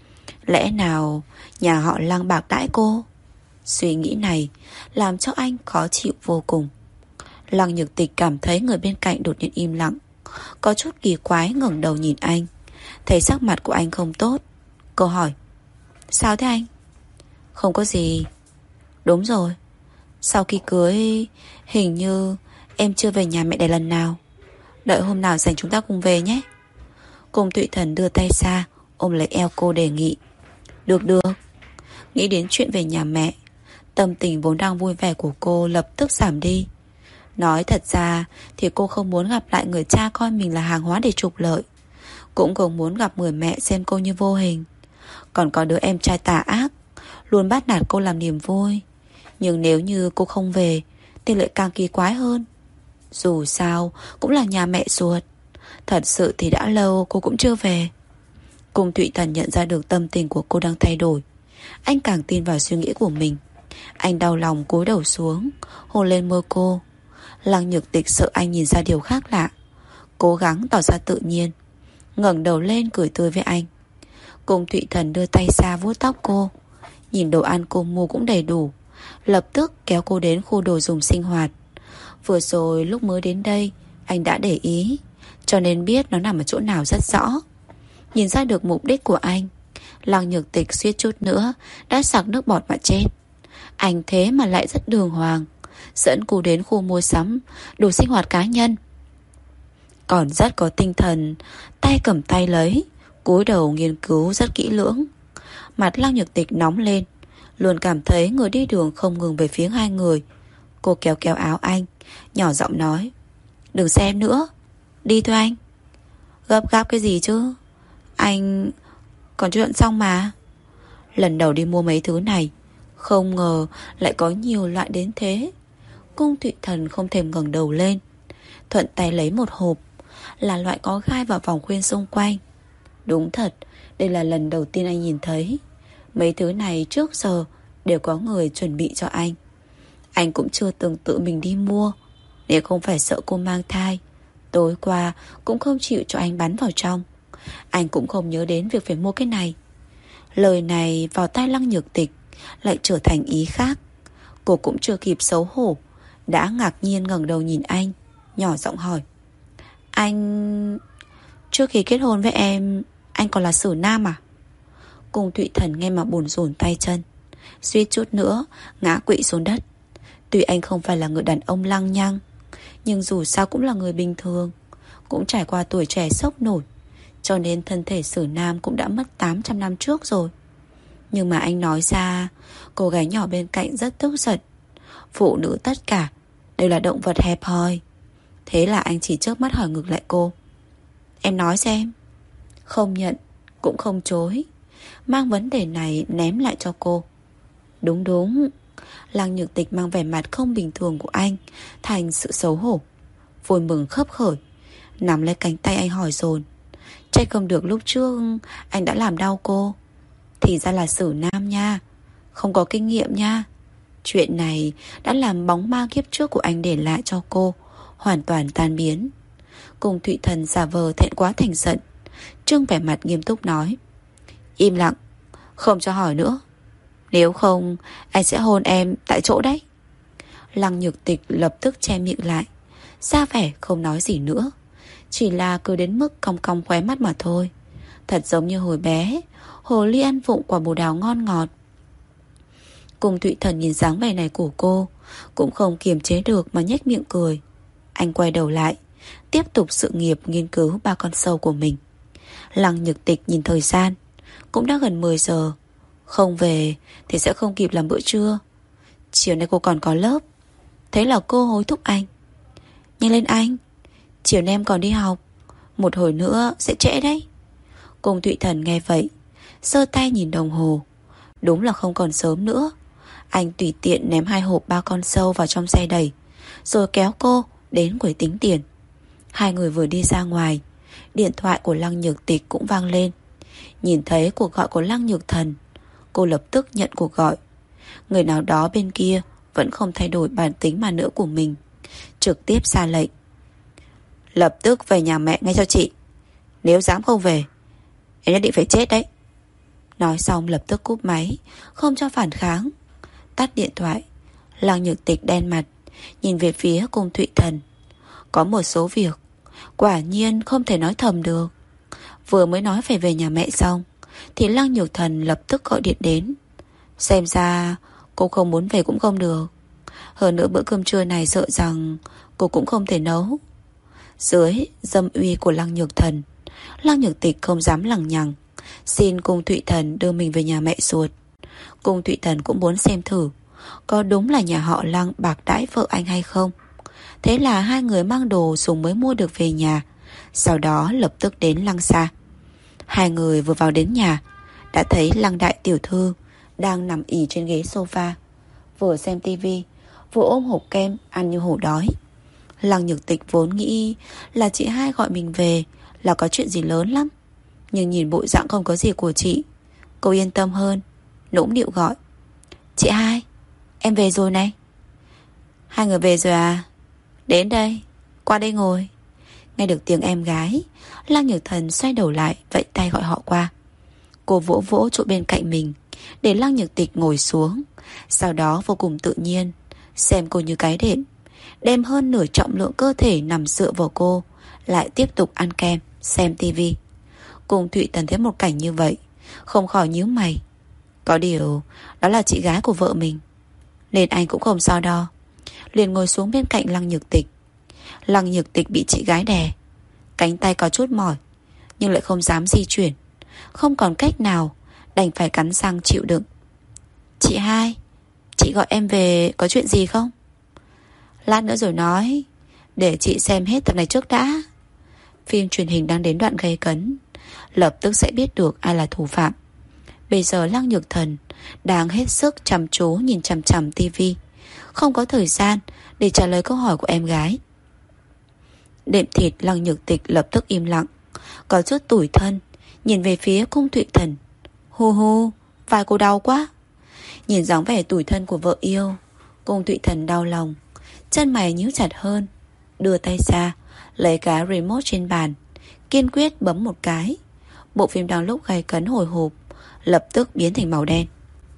Lẽ nào nhà họ Lăng bạc đãi cô? Suy nghĩ này làm cho anh khó chịu vô cùng. Lăng Nhược Tịch cảm thấy người bên cạnh đột nhiên im lặng, có chút kỳ quái ngẩng đầu nhìn anh. Thấy sắc mặt của anh không tốt, cô hỏi: Sao thế anh? Không có gì. Đúng rồi, sau khi cưới hình như em chưa về nhà mẹ đẻ lần nào. Đợi hôm nào rảnh chúng ta cùng về nhé. Cung Thụy Thần đưa tay ra ôm lấy eo cô đề nghị. Được được. Nghĩ đến chuyện về nhà mẹ, tâm tình vốn đang vui vẻ của cô lập tức giảm đi. Nói thật ra thì cô không muốn gặp lại người cha coi mình là hàng hóa để trục lợi, cũng không muốn gặp người mẹ xem cô như vô hình. Còn có đứa em trai tà ác luôn bắt nạt cô làm niềm vui. Nhưng nếu như cô không về thì lại càng kỳ quái hơn. Dù sao cũng là nhà mẹ ruột. Thật sự thì đã lâu cô cũng chưa về. Cung Thụy Thần nhận ra được tâm tình của cô đang thay đổi. Anh càng tin vào suy nghĩ của mình. Anh đau lòng cúi đầu xuống, hôn lên môi cô. Lăng Nhược Tịch sợ anh nhìn ra điều khác lạ, cố gắng tỏ ra tự nhiên, ngẩng đầu lên cười tươi với anh. Cung Thụy Thần đưa tay ra vuốt tóc cô. Nhìn đồ ăn cô mua cũng đầy đủ, lập tức kéo cô đến khu đồ dùng sinh hoạt. Vừa rồi lúc mới đến đây anh đã để ý, cho nên biết nó nằm ở chỗ nào rất rõ. Nhìn ra được mục đích của anh, Lăng Nhược Tịch suýt chút nữa đã sặc nước bọt mà chết. Anh thế mà lại rất đường hoàng, dẫn cô đến khu mua sắm đồ sinh hoạt cá nhân, còn rất có tinh thần, tay cầm tay lấy, cúi đầu nghiên cứu rất kỹ lưỡng. Mặt Lăng Nhược Tịch nóng lên, luôn cảm thấy người đi đường không ngừng về phía hai người. Cô kéo kéo áo anh, nhỏ giọng nói: "Đừng xem nữa, đi thôi anh." "Gấp gáp cái gì chứ, anh còn chưa ăn xong mà." Lần đầu đi mua mấy thứ này, không ngờ lại có nhiều loại đến thế. Cung Thụy Thần không thèm ngẩng đầu lên, thuận tay lấy một hộp, là loại có gai và vòng khuyên xung quanh. Đúng thật, đây là lần đầu tiên anh nhìn thấy. Mấy thứ này trước giờ đều có người chuẩn bị cho anh. Anh cũng chưa từng tự mình đi mua. Nếu không phải sợ cô mang thai, tối qua cũng không chịu cho anh bắn vào trong. Anh cũng không nhớ đến việc phải mua cái này. Lời này vào tai Lăng Nhược Tịch lại trở thành ý khác. Cô cũng chưa kịp xấu hổ, đã ngạc nhiên ngẩng đầu nhìn anh, nhỏ giọng hỏi: "Anh... trước khi kết hôn với em, anh còn là xử nam à?" Cung Thụy Thần nghe mà buồn rùn tay chân, suýt chút nữa ngã quỵ xuống đất. Tuy anh không phải là người đàn ông lăng nhăng, nhưng dù sao cũng là người bình thường, cũng trải qua tuổi trẻ sốc nổi, cho nên thân thể xử nam cũng đã mất tám trăm năm trước rồi. Nhưng mà anh nói ra, cô gái nhỏ bên cạnh rất tức giận. Phụ nữ tất cả đều là động vật hẹp hòi. Thế là anh chỉ chớp mắt hỏi ngược lại cô: "Em nói xem." Không nhận cũng không chối, mang vấn đề này ném lại cho cô. Đúng đúng. Lăng Nhược Tịch mang vẻ mặt không bình thường của anh thành sự xấu hổ, vui mừng khấp khởi, nắm lấy cánh tay anh hỏi dồn: "Trách không được lúc trước anh đã làm đau cô. Thì ra là xử nam nha, không có kinh nghiệm nha." Chuyện này đã làm bóng ma kiếp trước của anh để lại cho cô hoàn toàn tan biến. Cung Thụy Thần giả vờ thẹn quá thành giận, trưng vẻ mặt nghiêm túc nói: "Im lặng, không cho hỏi nữa. Nếu không anh sẽ hôn em tại chỗ đấy." Lăng Nhược Tịch lập tức che miệng lại, ra vẻ không nói gì nữa, chỉ là cứ đến mức cong cong khóe mắt mà thôi. Thật giống như hồi bé hồ ly ăn vụng quả bồ đào ngon ngọt. Cung Thụy Thần nhìn dáng vẻ này của cô, cũng không kiềm chế được mà nhếch miệng cười. Anh quay đầu lại, tiếp tục sự nghiệp nghiên cứu ba con sâu của mình. Lăng Nhược Tịch nhìn thời gian, cũng đã gần mười giờ. Không về thì sẽ không kịp làm bữa trưa. Chiều nay cô còn có lớp. Thế là cô hối thúc anh: "Nhanh lên anh, chiều nay em còn đi học, một hồi nữa sẽ trễ đấy." Cung Thụy Thần nghe vậy, giơ tay nhìn đồng hồ. Đúng là không còn sớm nữa. Anh tùy tiện ném hai hộp ba con sâu vào trong xe đẩy, rồi kéo cô đến quầy tính tiền. Hai người vừa đi ra ngoài, điện thoại của Lăng Nhược Tịch cũng vang lên. Nhìn thấy cuộc gọi của Lăng Nhược Thần, cô lập tức nhận cuộc gọi. Người nào đó bên kia vẫn không thay đổi bản tính mà nữa của mình, trực tiếp ra lệnh: "Lập tức về nhà mẹ ngay cho chị. Nếu dám không về, em nhất định phải chết đấy." Nói xong lập tức cúp máy, không cho phản kháng. Tắt điện thoại, Lăng Nhược Tịch đen mặt, nhìn về phía Cung Thụy Thần. Có một số việc quả nhiên không thể nói thầm được. Vừa mới nói phải về nhà mẹ xong thì Lăng Nhược Thần lập tức gọi điện đến. Xem ra cô không muốn về cũng không được. Hơn nữa bữa cơm trưa này sợ rằng cô cũng không thể nấu. Dưới dâm uy của Lăng Nhược Thần, Lăng Nhược Tịch không dám lằng nhằng, xin Cung Thụy Thần đưa mình về nhà mẹ ruột. Cung Thụy Thần cũng muốn xem thử có đúng là nhà họ Lăng bạc đãi vợ anh hay không. Thế là hai người mang đồ dùng mới mua được về nhà, sau đó lập tức đến Lăng Gia. Hai người vừa vào đến nhà đã thấy Lăng đại tiểu thư đang nằm ì trên ghế sofa, vừa xem tivi vừa ôm hộp kem ăn như hổ đói. Lăng Nhược Tịch vốn nghĩ là chị hai gọi mình về là có chuyện gì lớn lắm, Nhưng nhìn bộ dạng không có gì của chị, cô yên tâm hơn, nũng nịu gọi: Chị hai, em về rồi này. Hai người về rồi à? Đến đây, qua đây ngồi. Nghe được tiếng em gái, Lăng Nhược Thần xoay đầu lại, vẫy tay gọi họ qua. Cô vỗ vỗ chỗ bên cạnh mình, để Lăng Nhược Tịch ngồi xuống. Sau đó vô cùng tự nhiên xem cô như cái đệm, đem hơn nửa trọng lượng cơ thể nằm dựa vào cô, lại tiếp tục ăn kem, xem tivi. Cùng Thụy Tần thấy một cảnh như vậy, không khỏi nhíu mày. Có điều đó là chị gái của vợ mình, nên anh cũng không so đo, liền ngồi xuống bên cạnh Lăng Nhược Tịch. Lăng Nhược Tịch bị chị gái đè, cánh tay có chút mỏi, nhưng lại không dám di chuyển. Không còn cách nào, đành phải cắn răng chịu đựng. Chị hai, chị gọi em về có chuyện gì không? Lát nữa rồi nói, để chị xem hết tập này trước đã. Phim truyền hình đang đến đoạn gay cấn, lập tức sẽ biết được ai là thủ phạm. Bây giờ Lăng Nhược Thần đang hết sức chăm chú nhìn chằm chằm tivi, không có thời gian để trả lời câu hỏi của em gái. Đệm thịt Lăng Nhược Tịch lập tức im lặng, có chút tủi thân, nhìn về phía Cung Thụy Thần. Hu hu, vai cô đau quá. Nhìn dáng vẻ tủi thân của vợ yêu, Cung Thụy Thần đau lòng, chân mày nhíu chặt hơn, đưa tay ra, lấy cái remote trên bàn, kiên quyết bấm một cái. Bộ phim đang lúc gay cấn hồi hộp lập tức biến thành màu đen.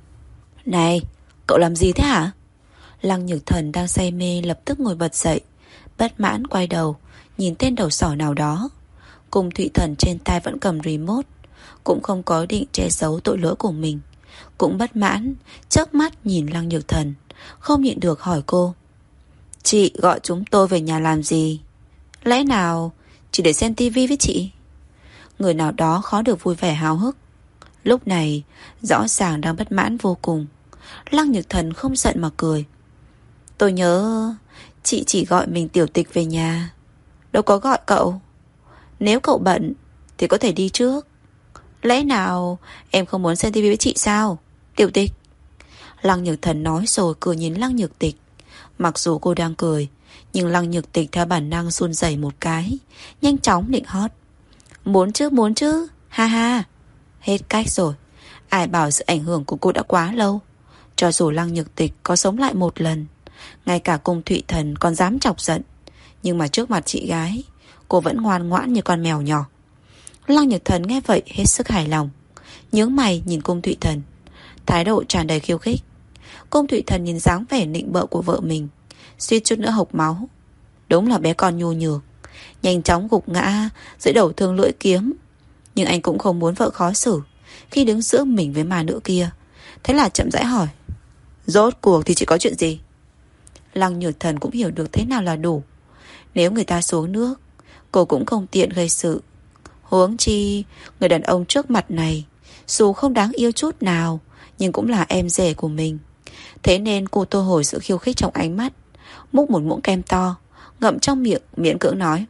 Này, cậu làm gì thế hả? Lăng Nhược Thần đang say mê lập tức ngồi bật dậy, bất mãn quay đầu nhìn tên đầu sỏ nào đó. Cung Thụy Thần trên tay vẫn cầm remote, cũng không có định che giấu tội lỗi của mình, cũng bất mãn chớp mắt nhìn Lăng Nhược Thần, không nhịn được hỏi cô: Chị gọi chúng tôi về nhà làm gì? Lẽ nào chỉ để xem tivi với chị? Người nào đó khó được vui vẻ háo hức, lúc này rõ ràng đang bất mãn vô cùng. Lăng Nhược Thần không giận mà cười: Tôi nhớ chị chỉ gọi mình Tiểu Tịch về nhà, đâu có gọi cậu. Nếu cậu bận thì có thể đi trước. Lẽ nào em không muốn xem tivi với chị sao, Tiểu Tịch? Lăng Nhược Thần nói rồi cười nhìn Lăng Nhược Tịch. Mặc dù cô đang cười, nhưng Lăng Nhược Tịch theo bản năng run rẩy một cái, nhanh chóng định hót: Muốn chứ, muốn chứ, ha ha. Hết cách rồi, ai bảo sự ảnh hưởng của cô đã quá lâu. Cho dù Lăng Nhược Tịch có sống lại một lần, ngay cả Cung Thụy Thần còn dám chọc giận, nhưng mà trước mặt chị gái, cô vẫn ngoan ngoãn như con mèo nhỏ. Lăng Nhược Thần nghe vậy hết sức hài lòng, nhướng mày nhìn Cung Thụy Thần, thái độ tràn đầy khiêu khích. Cung Thụy Thần nhìn dáng vẻ nịnh bợ của vợ mình, suýt chút nữa hộc máu. Đúng là bé con nhu nhược, nhanh chóng gục ngã dưới đầu thương lưỡi kiếm. Nhưng anh cũng không muốn vợ khó xử khi đứng giữa mình với ma nữ kia, thế là chậm rãi hỏi: Rốt cuộc thì chỉ có chuyện gì? Lăng Nhược Thần cũng hiểu được thế nào là đủ. Nếu người ta xuống nước, cô cũng không tiện gây sự. Huống chi người đàn ông trước mặt này, dù không đáng yêu chút nào, nhưng cũng là em rể của mình. Thế nên cô tô hồi sự khiêu khích trong ánh mắt, múc một muỗng kem to, ngậm trong miệng, miễn cưỡng nói: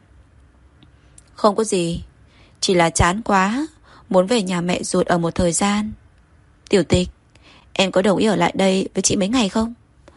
Không có gì, chỉ là chán quá, muốn về nhà mẹ ruột ở một thời gian. Tiểu Tịch, em có đồng ý ở lại đây với chị mấy ngày không?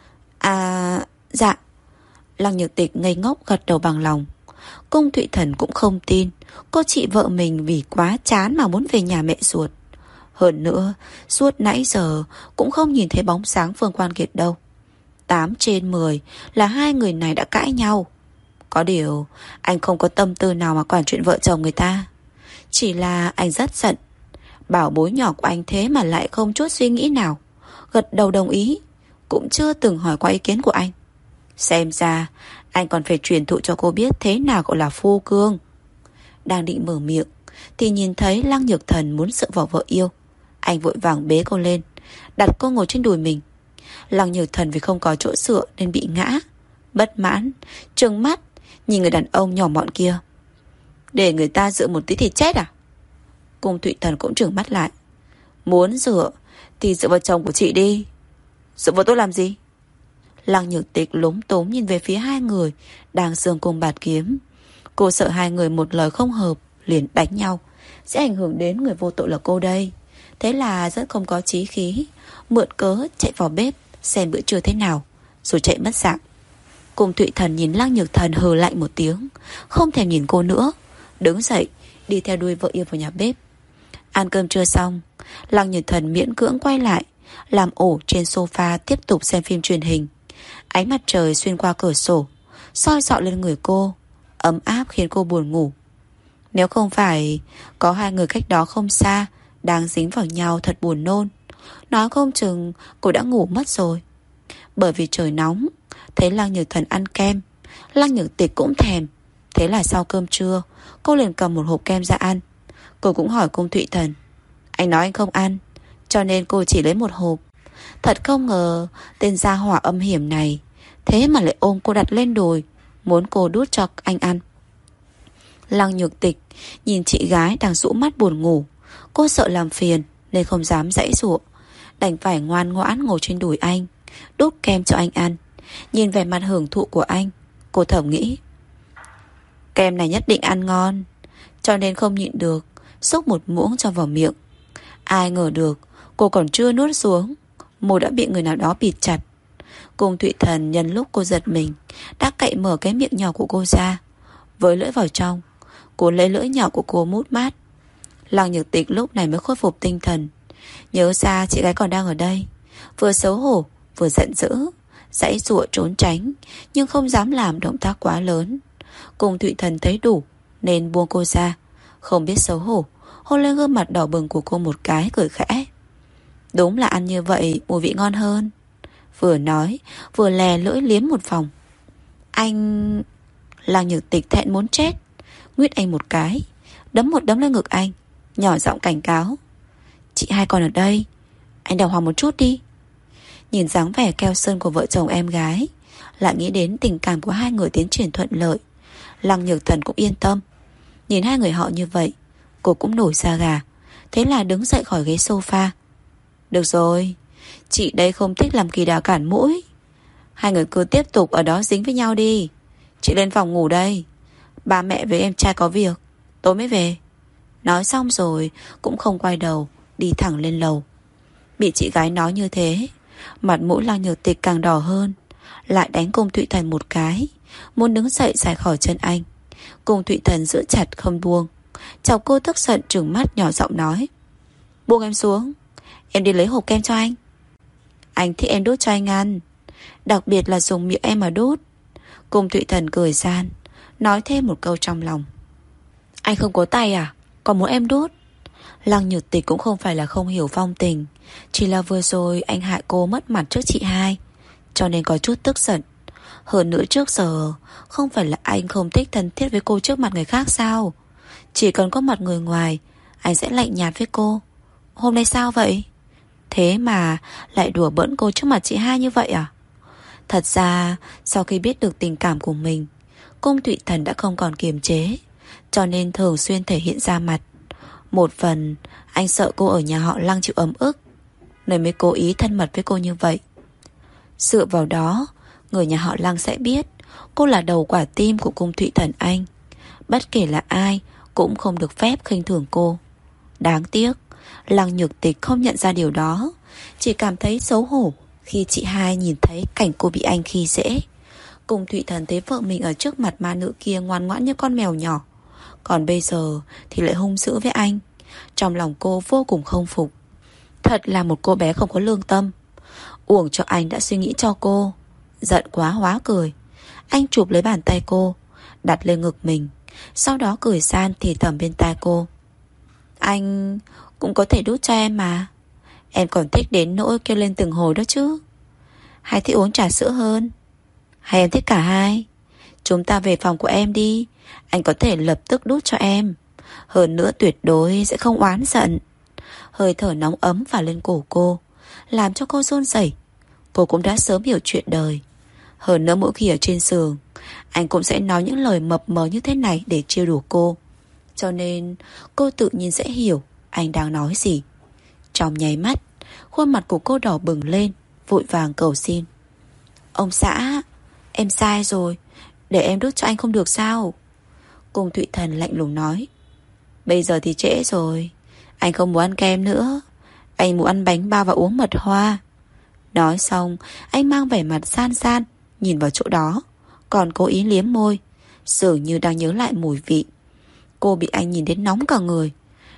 À, dạ. Lăng Nhược Tịch ngây ngốc gật đầu bằng lòng. Cung Thụy Thần cũng không tin cô chị vợ mình vì quá chán mà muốn về nhà mẹ ruột. Hơn nữa, suốt nãy giờ cũng không nhìn thấy bóng sáng Phương Quan Kiệt đâu. Tám trên mười là hai người này đã cãi nhau. Có điều anh không có tâm tư nào mà quản chuyện vợ chồng người ta. Chỉ là anh rất giận. Bảo bối nhỏ của anh thế mà lại không chút suy nghĩ nào, gật đầu đồng ý, cũng chưa từng hỏi qua ý kiến của anh. Xem ra anh còn phải truyền thụ cho cô biết thế nào gọi là phu cương. Đang định mở miệng thì nhìn thấy Lăng Nhược Thần muốn dựa vào vợ yêu. Anh vội vàng bế cô lên, đặt cô ngồi trên đùi mình. Lăng Nhược Thần vì không có chỗ dựa nên bị ngã, bất mãn trừng mắt nhìn người đàn ông nhỏ mọn kia: Để người ta dựa một tí thì chết à? Cung Thụy Thần cũng trừng mắt lại: Muốn dựa thì dựa vào chồng của chị đi, dựa vào tôi làm gì? Lăng Nhược Tịch lúng túng nhìn về phía hai người đang giương cung bạt kiếm. Cô sợ hai người một lời không hợp liền đánh nhau, sẽ ảnh hưởng đến người vô tội là cô đây. Thế là rất không có chí khí, mượn cớ chạy vào bếp xem bữa trưa thế nào, rồi chạy mất dạng. Cung Thụy Thần nhìn Lăng Nhược Thần hừ lạnh một tiếng, không thèm nhìn cô nữa, đứng dậy đi theo đuôi vợ yêu vào nhà bếp. Ăn cơm trưa xong, Lăng Nhật Thần miễn cưỡng quay lại, làm ổ trên sofa tiếp tục xem phim truyền hình. Ánh mặt trời xuyên qua cửa sổ, soi rọi lên người cô, ấm áp khiến cô buồn ngủ. Nếu không phải có hai người cách đó không xa đang dính vào nhau thật buồn nôn, nói không chừng cô đã ngủ mất rồi. Bởi vì trời nóng, thấy Lăng Nhật Thần ăn kem, Lăng Nhật Tịch cũng thèm. Thế là sau cơm trưa, cô liền cầm một hộp kem ra ăn. Cô cũng hỏi Cung Thụy Thần. Anh nói anh không ăn, cho nên cô chỉ lấy một hộp. Thật không ngờ tên gia hỏa âm hiểm này thế mà lại ôm cô đặt lên đùi, muốn cô đút cho anh ăn. Lăng Nhược Tịch nhìn chị gái đang rũ mắt buồn ngủ. Cô sợ làm phiền nên không dám giãy giụa, đành phải ngoan ngoãn ngồi trên đùi anh, đút kem cho anh ăn. Nhìn vẻ mặt hưởng thụ của anh, cô thầm nghĩ kem này nhất định ăn ngon, cho nên không nhịn được xúc một muỗng cho vào miệng. Ai ngờ được cô còn chưa nuốt xuống, môi đã bị người nào đó bịt chặt. Cung Thụy Thần nhân lúc cô giật mình đã cậy mở cái miệng nhỏ của cô ra, với lưỡi vào trong. Cô lấy lưỡi nhỏ của cô mút mát. Lăng Nhược Tịch lúc này mới khôi phục tinh thần, nhớ ra chị gái còn đang ở đây, vừa xấu hổ vừa giận dữ, giãy giụa trốn tránh nhưng không dám làm động tác quá lớn. Cung Thụy Thần thấy đủ nên buông cô ra, không biết xấu hổ hôn lên gương mặt đỏ bừng của cô một cái, cười khẽ. Đúng là ăn như vậy mùi vị ngon hơn. Vừa nói vừa lè lưỡi liếm một vòng. Anh... Lăng Nhược Tịch thẹn muốn chết, nguyết anh một cái, đấm một đấm lên ngực anh, nhỏ giọng cảnh cáo. Chị hai còn ở đây, anh đàng hoàng một chút đi. Nhìn dáng vẻ keo sơn của vợ chồng em gái, lại nghĩ đến tình cảm của hai người tiến triển thuận lợi, Lăng Nhược Thần cũng yên tâm. Nhìn hai người họ như vậy, cô cũng nổi da gà. Thế là đứng dậy khỏi ghế sofa. Được rồi, chị đây không thích làm kỳ đà cản mũi. Hai người cứ tiếp tục ở đó dính với nhau đi. Chị lên phòng ngủ đây, ba mẹ với em trai có việc, tối mới về. Nói xong rồi cũng không quay đầu, đi thẳng lên lầu. Bị chị gái nói như thế, mặt mũi Lăng Nhược Tịch càng đỏ hơn, lại đánh Cung Thụy Thần một cái, muốn đứng dậy giải khỏi chân anh. Cung Thụy Thần giữ chặt không buông, chọc cô tức giận trừng mắt nhỏ giọng nói. Buông em xuống, em đi lấy hộp kem cho anh. Anh thích em đút cho anh ăn, đặc biệt là dùng miệng em mà đút. Cung Thụy Thần cười gian, nói thêm một câu trong lòng. Anh không có tay à, còn muốn em đút. Lăng Nhược Tịch cũng không phải là không hiểu phong tình, chỉ là vừa rồi anh hại cô mất mặt trước chị hai, cho nên có chút tức giận. Hơn nữa trước giờ không phải là anh không thích thân thiết với cô trước mặt người khác sao? Chỉ cần có mặt người ngoài, anh sẽ lạnh nhạt với cô. Hôm nay sao vậy? Thế mà lại đùa bỡn cô trước mặt chị hai như vậy à? Thật ra sau khi biết được tình cảm của mình, Cung Thụy Thần đã không còn kiềm chế, cho nên thường xuyên thể hiện ra mặt. Một phần anh sợ cô ở nhà họ Lăng chịu ấm ức, nên mới cố ý thân mật với cô như vậy. Dựa vào đó, người nhà họ Lăng sẽ biết cô là đầu quả tim của Cung Thụy Thần anh. Bất kể là ai cũng không được phép khinh thường cô. Đáng tiếc Lăng Nhược Tịch không nhận ra điều đó, chỉ cảm thấy xấu hổ khi chị hai nhìn thấy cảnh cô bị anh khi dễ. Cung Thụy Thần thấy vợ mình ở trước mặt ma nữ kia ngoan ngoãn như con mèo nhỏ, còn bây giờ thì lại hung dữ với anh. Trong lòng cô vô cùng không phục. Thật là một cô bé không có lương tâm. Uổng cho anh đã suy nghĩ cho cô. Giận quá hóa cười, anh chụp lấy bàn tay cô, đặt lên ngực mình, sau đó cười san thì thầm bên tai cô. Anh cũng có thể đút cho em mà. Em còn thích đến nỗi kêu lên từng hồi đó chứ. Hay thích uống trà sữa hơn? Hay em thích cả hai? Chúng ta về phòng của em đi, anh có thể lập tức đút cho em. Hơn nữa tuyệt đối sẽ không oán giận. Hơi thở nóng ấm phả lên cổ cô, làm cho cô run rẩy. Cô cũng đã sớm hiểu chuyện đời. Hơn nữa mỗi khi ở trên giường, anh cũng sẽ nói những lời mập mờ như thế này để trêu đùa cô, cho nên cô tự nhiên sẽ hiểu anh đang nói gì. Trong nháy mắt, khuôn mặt của cô đỏ bừng lên, vội vàng cầu xin. Ông xã, em sai rồi, để em đút cho anh không được sao? Cung Thụy Thần lạnh lùng nói. Bây giờ thì trễ rồi, anh không muốn ăn kem nữa, anh muốn ăn bánh bao và uống mật hoa. Nói xong, anh mang vẻ mặt san san nhìn vào chỗ đó, còn cố ý liếm môi, dường như đang nhớ lại mùi vị. Cô bị anh nhìn đến nóng cả người,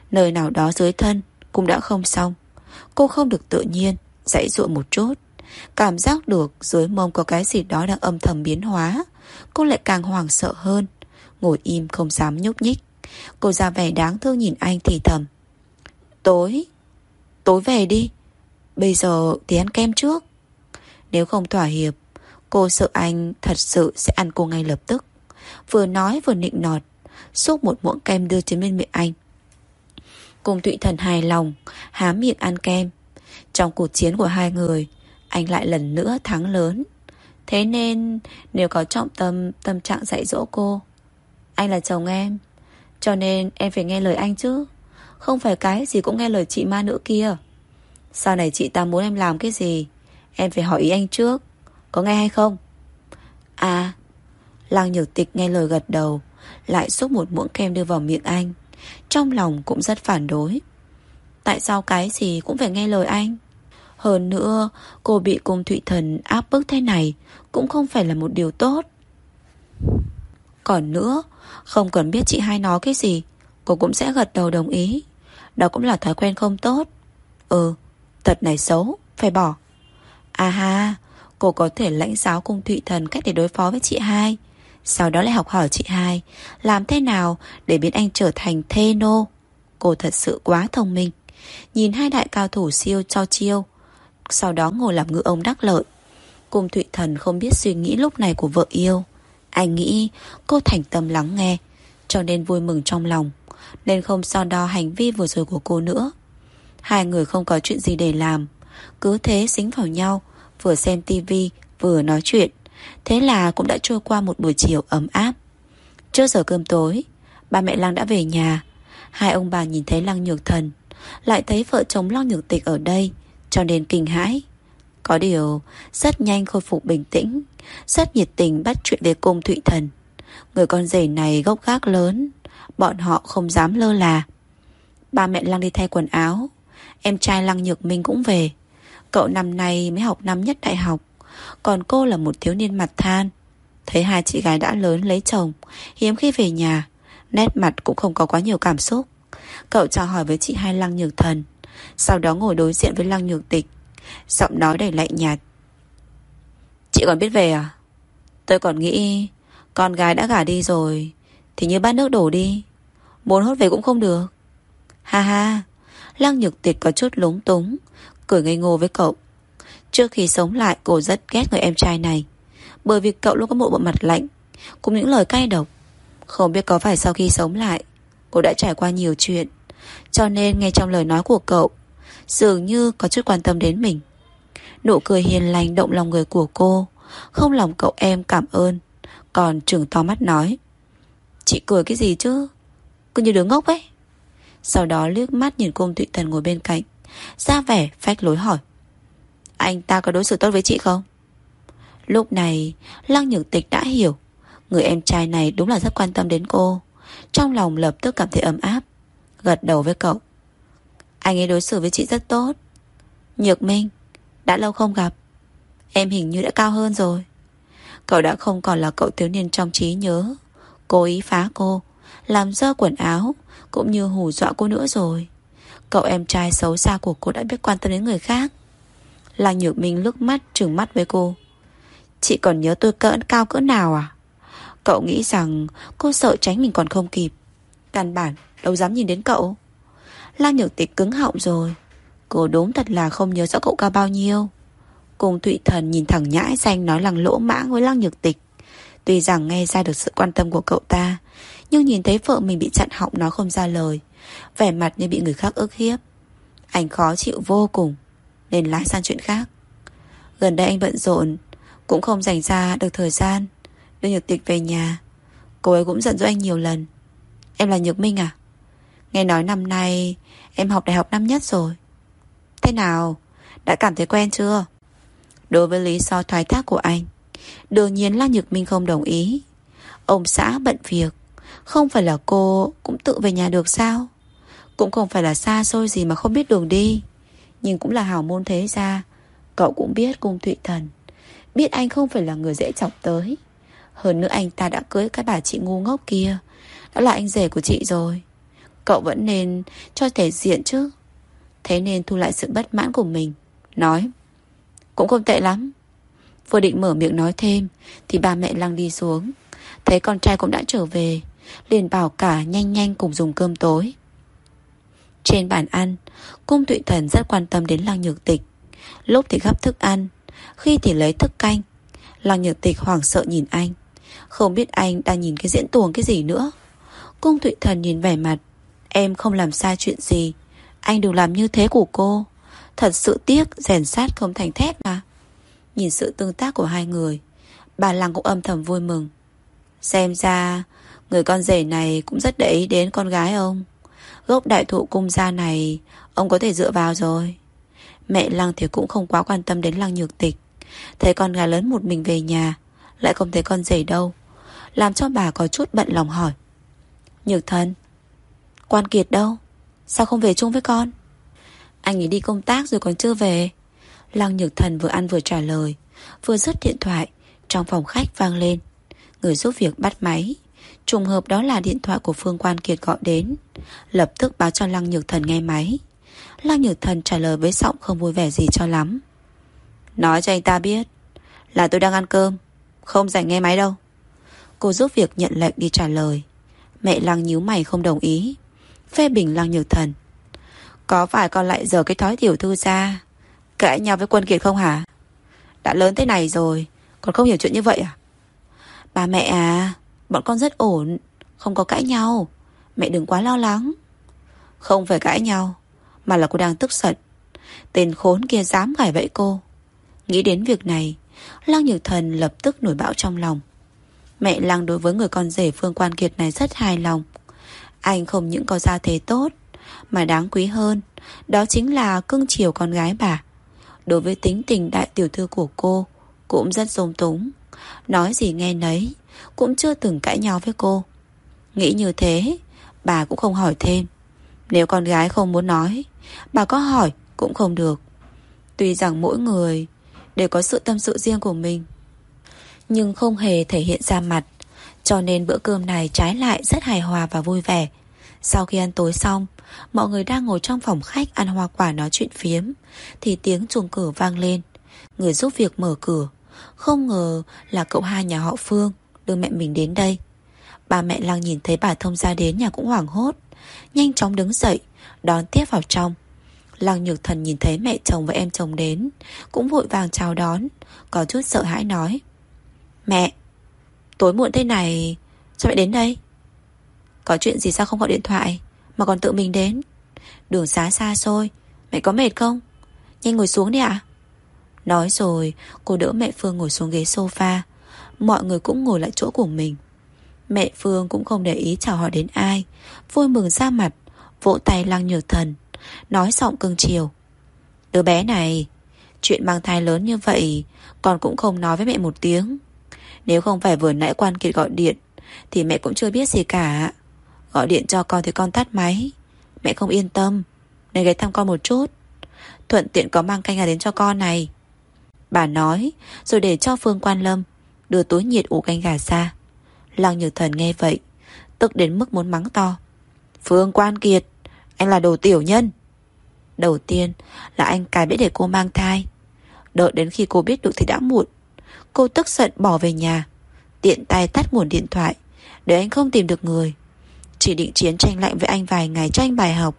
Nơi nào đó dưới thân cũng đã không xong. Cô không được tự nhiên, giãy giụa một chút. Cảm giác được dưới mông có cái gì đó đang âm thầm biến hóa. Cô lại càng hoảng sợ hơn. Ngồi im không dám nhúc nhích. Cô ra vẻ đáng thương nhìn anh thì thầm: Tối Tối về đi. Bây giờ thì ăn kem trước. Nếu không thỏa hiệp, cô sợ anh thật sự sẽ ăn cô ngay lập tức. Vừa nói vừa nịnh nọt, xúc một muỗng kem đưa trên bên miệng anh. Cung Thụy Thần hài lòng, há miệng ăn kem. Trong cuộc chiến của hai người, anh lại lần nữa thắng lớn. Thế nên nếu có trọng tâm tâm trạng dạy dỗ cô, anh là chồng em, cho nên em phải nghe lời anh chứ. Không phải cái gì cũng nghe lời chị ma nữ kia. Sau này chị ta muốn em làm cái gì, em phải hỏi ý anh trước. Có nghe hay không? À. Lăng Nhược Tịch nghe lời gật đầu, lại xúc một muỗng kem đưa vào miệng anh. Trong lòng cũng rất phản đối. Tại sao cái gì cũng phải nghe lời anh? Hơn nữa, cô bị Cung Thụy Thần áp bức thế này cũng không phải là một điều tốt. Còn nữa, không cần biết chị hai nói cái gì, cô cũng sẽ gật đầu đồng ý. Đó cũng là thói quen không tốt. Ừ, tật này xấu, phải bỏ. À ha, cô có thể lãnh giáo Cung Thụy Thần cách để đối phó với chị hai, sau đó lại học hỏi chị hai làm thế nào để biến anh trở thành thê nô. Cô thật sự quá thông minh. Nhìn hai đại cao thủ siêu cho chiêu, sau đó ngồi làm ngựa ông đắc lợi. Cung Thụy Thần không biết suy nghĩ lúc này của vợ yêu. Anh nghĩ cô thành tâm lắng nghe, cho nên vui mừng trong lòng, nên không so đo hành vi vừa rồi của cô nữa. Hai người không có chuyện gì để làm, cứ thế dính vào nhau, vừa xem tivi vừa nói chuyện. Thế là cũng đã trôi qua một buổi chiều ấm áp. Trước giờ cơm tối, ba mẹ Lăng đã về nhà. Hai ông bà nhìn thấy Lăng Nhược Thần, lại thấy vợ chồng Lăng Nhược Tịch ở đây, cho nên kinh hãi. Có điều rất nhanh khôi phục bình tĩnh, rất nhiệt tình bắt chuyện về Cung Thụy Thần. Người con rể này gốc gác lớn, bọn họ không dám lơ là. Ba mẹ Lăng đi thay quần áo. Em trai Lăng Nhược Minh cũng về. Cậu năm nay mới học năm nhất đại học, còn cô là một thiếu niên mặt than. Thấy hai chị gái đã lớn lấy chồng, hiếm khi về nhà, nét mặt cũng không có quá nhiều cảm xúc. Cậu chào hỏi với chị hai Lăng Nhược Thần, sau đó ngồi đối diện với Lăng Nhược Tịch, giọng nói đầy lạnh nhạt: Chị còn biết về à? Tôi còn nghĩ con gái đã gả đi rồi thì như bát nước đổ đi, muốn hốt về cũng không được. Ha ha. Lăng Nhược Tịch có chút lúng túng, cười ngây ngô với cậu. Trước khi sống lại, cô rất ghét người em trai này, bởi vì cậu luôn có một bộ mặt lạnh, cùng những lời cay độc. Không biết có phải sau khi sống lại, cô đã trải qua nhiều chuyện, cho nên nghe trong lời nói của cậu dường như có chút quan tâm đến mình. Nụ cười hiền lành động lòng người của cô, không lòng cậu em cảm ơn, còn trừng to mắt nói: Chị cười cái gì chứ, cứ như đứa ngốc ấy. Sau đó liếc mắt nhìn Cung Thụy Thần ngồi bên cạnh, ra vẻ phách lối hỏi: Anh ta có đối xử tốt với chị không? Lúc này Lăng Nhược Tịch đã hiểu, người em trai này đúng là rất quan tâm đến cô. Trong lòng lập tức cảm thấy ấm áp, gật đầu với cậu: Anh ấy đối xử với chị rất tốt. Nhược Minh, đã lâu không gặp, em hình như đã cao hơn rồi. Cậu đã không còn là cậu thiếu niên trong trí nhớ, cố ý phá cô, làm dơ quần áo, cũng như hù dọa cô nữa rồi. Cậu em trai xấu xa của cô đã biết quan tâm đến người khác. Lăng Nhược Minh lướt mắt trừng mắt với cô: Chị còn nhớ tôi cỡ cao cỡ nào à? Cậu nghĩ rằng cô sợ tránh mình còn không kịp, căn bản đâu dám nhìn đến cậu. Lăng Nhược Tịch cứng họng rồi. Cô đúng thật là không nhớ rõ cậu cao bao nhiêu. Cung Thụy Thần nhìn thẳng nhãi xanh nói lằng lỗ mãng với Lăng Nhược Tịch. Tuy rằng nghe ra được sự quan tâm của cậu ta, nhưng nhìn thấy vợ mình bị chặn họng nói không ra lời, vẻ mặt như bị người khác ức hiếp. Anh khó chịu vô cùng, nên lái sang chuyện khác. Gần đây anh bận rộn, cũng không dành ra được thời gian đưa Nhược Tịch về nhà. Cô ấy cũng giận dỗi anh nhiều lần. Em là Nhược Minh à? Nghe nói năm nay em học đại học năm nhất rồi. Thế nào, đã cảm thấy quen chưa? Đối với lý do thoái thác của anh, đương nhiên Lăng Nhược Minh không đồng ý. Ông xã bận việc, không phải là cô cũng tự về nhà được sao? Cũng không phải là xa xôi gì mà không biết đường đi, nhưng cũng là hào môn thế gia. Cậu cũng biết Cung Thụy Thần, biết anh không phải là người dễ chọc tới. Hơn nữa anh ta đã cưới cái bà chị ngu ngốc kia, đó là anh rể của chị rồi. Cậu vẫn nên cho thể diện chứ. Thế nên thu lại sự bất mãn của mình, nói: Cũng không tệ lắm. Vừa định mở miệng nói thêm thì ba mẹ Lăng đi xuống, thấy con trai cũng đã trở về, liền bảo cả nhanh nhanh cùng dùng cơm tối. Trên bàn ăn, Cung Thụy Thần rất quan tâm đến Lăng Nhược Tịch. Lúc thì gắp thức ăn, khi thì lấy thức canh. Lăng Nhược Tịch hoảng sợ nhìn anh, không biết anh đang nhìn cái diễn tuồng cái gì nữa. Cung Thụy Thần nhìn vẻ mặt: Em không làm sai chuyện gì, anh đừng làm như thế của cô. Thật sự tiếc, rèn sát không thành thép mà. Nhìn sự tương tác của hai người, bà Lăng cũng âm thầm vui mừng. Xem ra người con rể này cũng rất để ý đến con gái ông. Gốc đại thụ Cung gia này ông có thể dựa vào rồi. Mẹ Lăng thì cũng không quá quan tâm đến Lăng Nhược Tịch. Thấy con gái lớn một mình về nhà, lại không thấy con rể đâu, làm cho bà có chút bận lòng hỏi: Nhược Thần, Quan Kiệt đâu? Sao không về chung với con? Anh ấy đi công tác rồi còn chưa về. Lăng Nhược Thần vừa ăn vừa trả lời. Vừa dứt điện thoại, trong phòng khách vang lên. Người giúp việc bắt máy. Trùng hợp đó là điện thoại của Phương Quan Kiệt gọi đến, lập tức báo cho Lăng Nhược Thần nghe máy. Lăng Nhược Thần trả lời với giọng không vui vẻ gì cho lắm: Nói cho anh ta biết là tôi đang ăn cơm, không rảnh nghe máy đâu. Cô giúp việc nhận lệnh đi trả lời. Mẹ Lăng nhíu mày không đồng ý, phê bình Lăng Nhược Thần: Có phải con lại giở cái thói tiểu thư ra, cãi nhau với Quân Kiệt không hả? Đã lớn thế này rồi còn không hiểu chuyện như vậy à? Ba mẹ à, bọn con rất ổn, không có cãi nhau, mẹ đừng quá lo lắng. Không phải cãi nhau, mà là cô đang tức giận. Tên khốn kia dám gài bẫy cô. Nghĩ đến việc này, Lăng Nhược Thần lập tức nổi bão trong lòng. Mẹ Lăng đối với người con rể Phương Quan Kiệt này rất hài lòng. Anh không những có gia thế tốt, mà đáng quý hơn, đó chính là cưng chiều con gái bà. Đối với tính tình đại tiểu thư của cô cũng rất dung túng, nói gì nghe nấy, cũng chưa từng cãi nhau với cô. Nghĩ như thế, bà cũng không hỏi thêm. Nếu con gái không muốn nói, bà có hỏi cũng không được. Tuy rằng mỗi người đều có sự tâm sự riêng của mình, nhưng không hề thể hiện ra mặt, cho nên bữa cơm này trái lại rất hài hòa và vui vẻ. Sau khi ăn tối xong, mọi người đang ngồi trong phòng khách ăn hoa quả nói chuyện phiếm, thì tiếng chuông cửa vang lên. Người giúp việc mở cửa, không ngờ là cậu hai nhà họ Phương đưa mẹ mình đến đây. Bà mẹ Lăng nhìn thấy bà thông gia đến nhà cũng hoảng hốt, nhanh chóng đứng dậy đón tiếp vào trong. Lăng Nhược Thần nhìn thấy mẹ chồng và em chồng đến, cũng vội vàng chào đón, có chút sợ hãi nói: Mẹ, tối muộn thế này sao mẹ đến đây? Có chuyện gì sao không gọi điện thoại mà còn tự mình đến? Đường xá xa xôi, mẹ có mệt không? Nhanh ngồi xuống đi ạ. Nói rồi cô đỡ mẹ Phương ngồi xuống ghế sofa. Mọi người cũng ngồi lại chỗ của mình. Mẹ Phương cũng không để ý chào hỏi đến ai, vui mừng ra mặt, vỗ tay Lăng Nhược Thần, nói giọng cưng chiều: Đứa bé này, chuyện mang thai lớn như vậy con cũng không nói với mẹ một tiếng. Nếu không phải vừa nãy Quan Kiệt gọi điện thì mẹ cũng chưa biết gì cả. Gọi điện cho con thì con tắt máy, mẹ không yên tâm nên ghé thăm con một chút, thuận tiện có mang canh gà đến cho con này. Bà nói rồi để cho Phương Quan Lâm đưa túi nhiệt ủ canh gà ra. Lăng Nhược Thần nghe vậy tức đến mức muốn mắng to: Phương Quan Kiệt, anh là đồ tiểu nhân. Đầu tiên là anh cài bẫy để cô mang thai, đợi đến khi cô biết được thì đã muộn. Cô tức giận bỏ về nhà, tiện tay tắt nguồn điện thoại để anh không tìm được người, chỉ định chiến tranh lạnh với anh vài ngày cho anh bài học.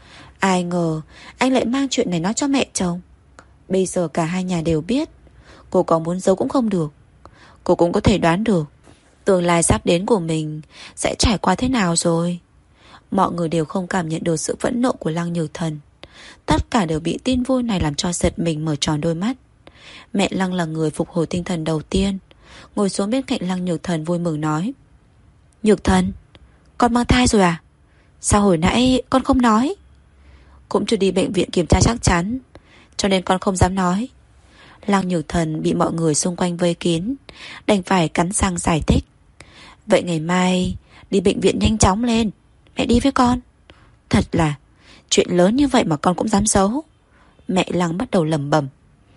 Ai ngờ anh lại mang chuyện này nói cho mẹ chồng. Bây giờ cả hai nhà đều biết, cô có muốn giấu cũng không được. Cô cũng có thể đoán được tương lai sắp đến của mình sẽ trải qua thế nào rồi. Mọi người đều không cảm nhận được sự phẫn nộ của Lăng Nhược Thần. Tất cả đều bị tin vui này làm cho giật mình mở tròn đôi mắt. Mẹ Lăng là người phục hồi tinh thần đầu tiên, ngồi xuống bên cạnh Lăng Nhược Thần vui mừng nói: Nhược Thần, con mang thai rồi à? Sao hồi nãy con không nói? Cũng chưa đi bệnh viện kiểm tra chắc chắn, cho nên con không dám nói. Lăng Nhược Thần bị mọi người xung quanh vây kín, đành phải cắn răng giải thích: Vậy ngày mai đi bệnh viện nhanh chóng lên, mẹ đi với con. Thật là chuyện lớn như vậy mà con cũng dám giấu. Mẹ Lăng bắt đầu lẩm bẩm.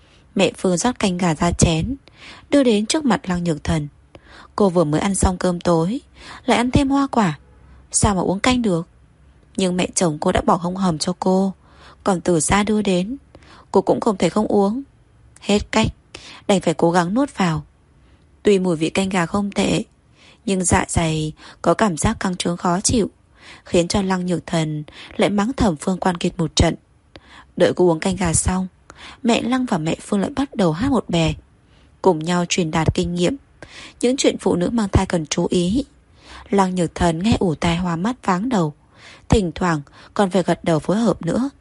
Mẹ Phương rót canh gà ra chén, đưa đến trước mặt Lăng Nhược Thần. Cô vừa mới ăn xong cơm tối, lại ăn thêm hoa quả, sao mà uống canh được? Nhưng mẹ chồng cô đã bỏ hông hầm cho cô, còn từ xa đưa đến, cô cũng không thể không uống. Hết cách, đành phải cố gắng nuốt vào. Tuy mùi vị canh gà không tệ, nhưng dạ dày có cảm giác căng trướng khó chịu, khiến cho Lăng Nhược Thần lại mắng thầm Phương Quan Kiệt một trận. Đợi cô uống canh gà xong, mẹ Lăng và mẹ Phương lại bắt đầu hát một bè, cùng nhau truyền đạt kinh nghiệm, những chuyện phụ nữ mang thai cần chú ý. Lăng Nhược Thần nghe ủ tai hoa mắt váng đầu, thỉnh thoảng còn phải gật đầu phối hợp nữa.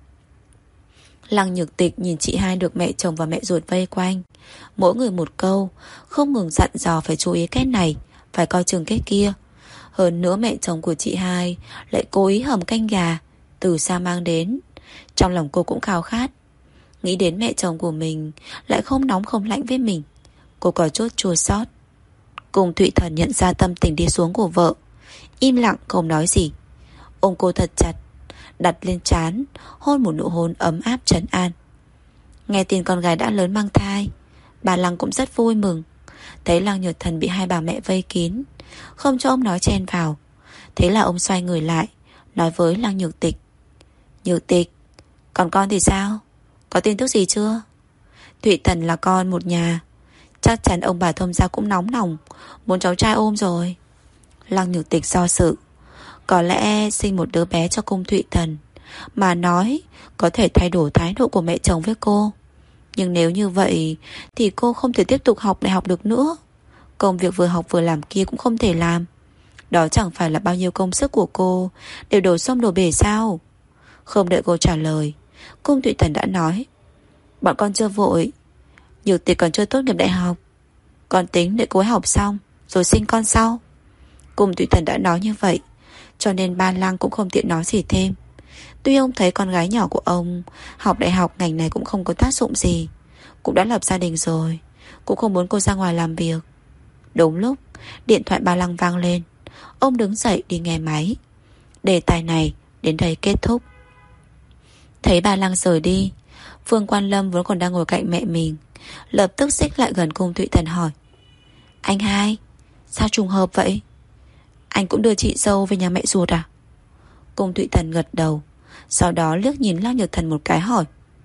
Lăng Nhược Tịch nhìn chị hai được mẹ chồng và mẹ ruột vây quanh, mỗi người một câu, không ngừng dặn dò phải chú ý cái này, phải coi chừng cái kia. Hơn nữa mẹ chồng của chị hai lại cố ý hầm canh gà từ xa mang đến. Trong lòng cô cũng khao khát, nghĩ đến mẹ chồng của mình lại không nóng không lạnh với mình, cô có chút chua xót. Cùng Thụy Thần nhận ra tâm tình đi xuống của vợ, im lặng không nói gì, ôm cô thật chặt, đặt lên trán, hôn một nụ hôn ấm áp trấn an. Nghe tin con gái đã lớn mang thai, bà Lăng cũng rất vui mừng. Thấy Lăng Nhược Thần bị hai bà mẹ vây kín, không cho ông nói chen vào, thế là ông xoay người lại, nói với Lăng Nhược Tịch: Nhược Tịch, còn con thì sao? Có tin tức gì chưa? Thụy Thần là con một nhà, chắc chắn ông bà Thông gia cũng nóng lòng muốn cháu trai ôm rồi. Lăng Nhược Tịch do dự, có lẽ sinh một đứa bé cho cung Thụy Thần mà nói có thể thay đổi thái độ của mẹ chồng với cô. Nhưng nếu như vậy thì cô không thể tiếp tục học đại học được nữa. Công việc vừa học vừa làm kia cũng không thể làm. Đó chẳng phải là bao nhiêu công sức của cô đều đổ sông đổ bể sao? Không đợi cô trả lời, cung Thụy Thần đã nói: Bọn con chưa vội, Nhược Tịch còn chưa tốt nghiệp đại học, con tính để cô ấy học xong rồi sinh con sau. Cung Thụy Thần đã nói như vậy, cho nên ba Lăng cũng không tiện nói gì thêm. Tuy ông thấy con gái nhỏ của ông học đại học ngành này cũng không có tác dụng gì, cũng đã lập gia đình rồi, cũng không muốn cô ra ngoài làm việc. Đúng lúc điện thoại ba Lăng vang lên, ông đứng dậy đi nghe máy. Đề tài này đến đây kết thúc. Thấy ba Lăng rời đi, Phương Quan Lâm vốn còn đang ngồi cạnh mẹ mình, lập tức xích lại gần cung Thụy Thần hỏi: Anh hai, sao trùng hợp vậy? Anh cũng đưa chị dâu về nhà mẹ ruột à? Cung Thụy Thần gật đầu, sau đó liếc nhìn Lăng Nhược Thần một cái hỏi: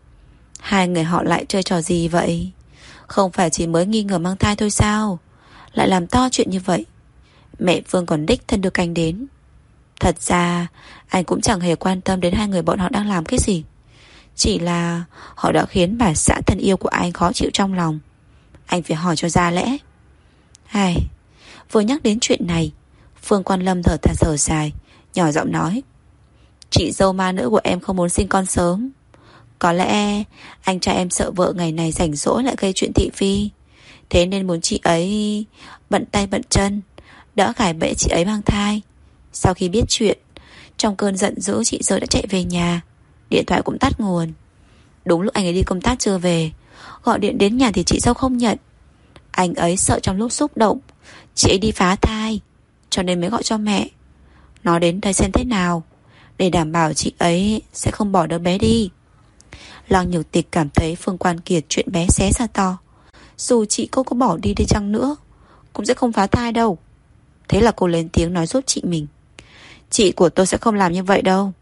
Hai người họ lại chơi trò gì vậy? Không phải chỉ mới nghi ngờ mang thai thôi sao? Lại làm to chuyện như vậy. Mẹ Phương còn đích thân đưa canh đến. Thật ra anh cũng chẳng hề quan tâm đến hai người bọn họ đang làm cái gì, chỉ là họ đã khiến bà xã thân yêu của anh khó chịu trong lòng. Anh phải hỏi cho ra lẽ. Ai, vừa nhắc đến chuyện này, Phương Quan Lâm thở than thở dài, nhỏ giọng nói: Chị dâu ma nữ của em không muốn sinh con sớm. Có lẽ anh trai em sợ vợ ngày này rảnh rỗi lại gây chuyện thị phi, thế nên muốn chị ấy bận tay bận chân, đỡ gài bẫy chị ấy mang thai. Sau khi biết chuyện, trong cơn giận dữ chị dâu đã chạy về nhà, điện thoại cũng tắt nguồn. Đúng lúc anh ấy đi công tác chưa về, gọi điện đến nhà thì chị dâu không nhận. Anh ấy sợ trong lúc xúc động chị ấy đi phá thai, cho nên mới gọi cho mẹ. Nó đến đây xem thế nào, để đảm bảo chị ấy sẽ không bỏ đứa bé đi. Lăng Nhược Tịch cảm thấy Phương Quan Kiệt chuyện bé xé ra to, dù chị cô có bỏ đi đi chăng nữa cũng sẽ không phá thai đâu. Thế là cô lên tiếng nói giúp chị mình: Chị của tôi sẽ không làm như vậy đâu.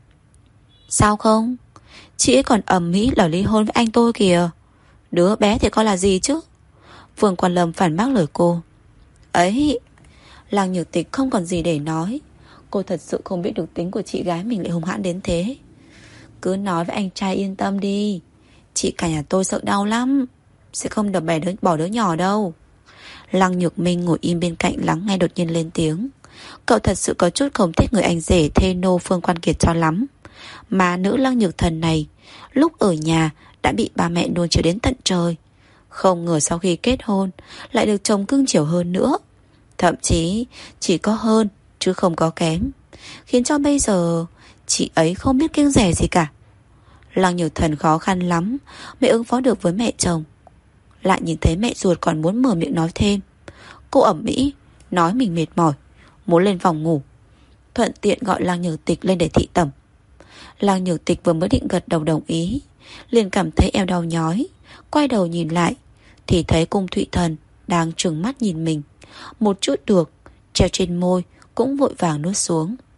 Sao không? Chị ấy còn ầm ĩ đòi ly hôn với anh tôi kìa. Đứa bé thì coi là gì chứ? Phương Quan Lâm phản bác lời cô. Ấy, Lăng Nhược Tịch không còn gì để nói. Cô thật sự không biết được tính của chị gái mình lại hung hãn đến thế. Cứ nói với anh trai yên tâm đi, chị cả nhà tôi sợ đau lắm, sẽ không đập bẻ đứa, bỏ đứa nhỏ đâu. Lăng Nhược Minh ngồi im bên cạnh lắng nghe đột nhiên lên tiếng. Cậu thật sự có chút không thích người anh rể thê nô Phương Quan Kiệt cho lắm. Mà nữ Lăng Nhược Thần này lúc ở nhà đã bị ba mẹ nuông chiều đến tận trời, không ngờ sau khi kết hôn lại được chồng cưng chiều hơn nữa. Thậm chí chỉ có hơn chứ không có kém, khiến cho bây giờ chị ấy không biết kiêng dè gì cả. Lăng Nhược Thần khó khăn lắm mới ứng phó được với mẹ chồng, lại nhìn thấy mẹ ruột còn muốn mở miệng nói thêm. Cô ẩm ĩ nói mình mệt mỏi, muốn lên phòng ngủ, thuận tiện gọi Lăng Nhược Tịch lên để thị tẩm. Lăng Nhược Tịch vừa mới định gật đầu đồng ý, liền cảm thấy eo đau nhói, quay đầu nhìn lại thì thấy cung Thụy Thần đang trừng mắt nhìn mình, một chút được treo trên môi cũng vội vàng nuốt xuống.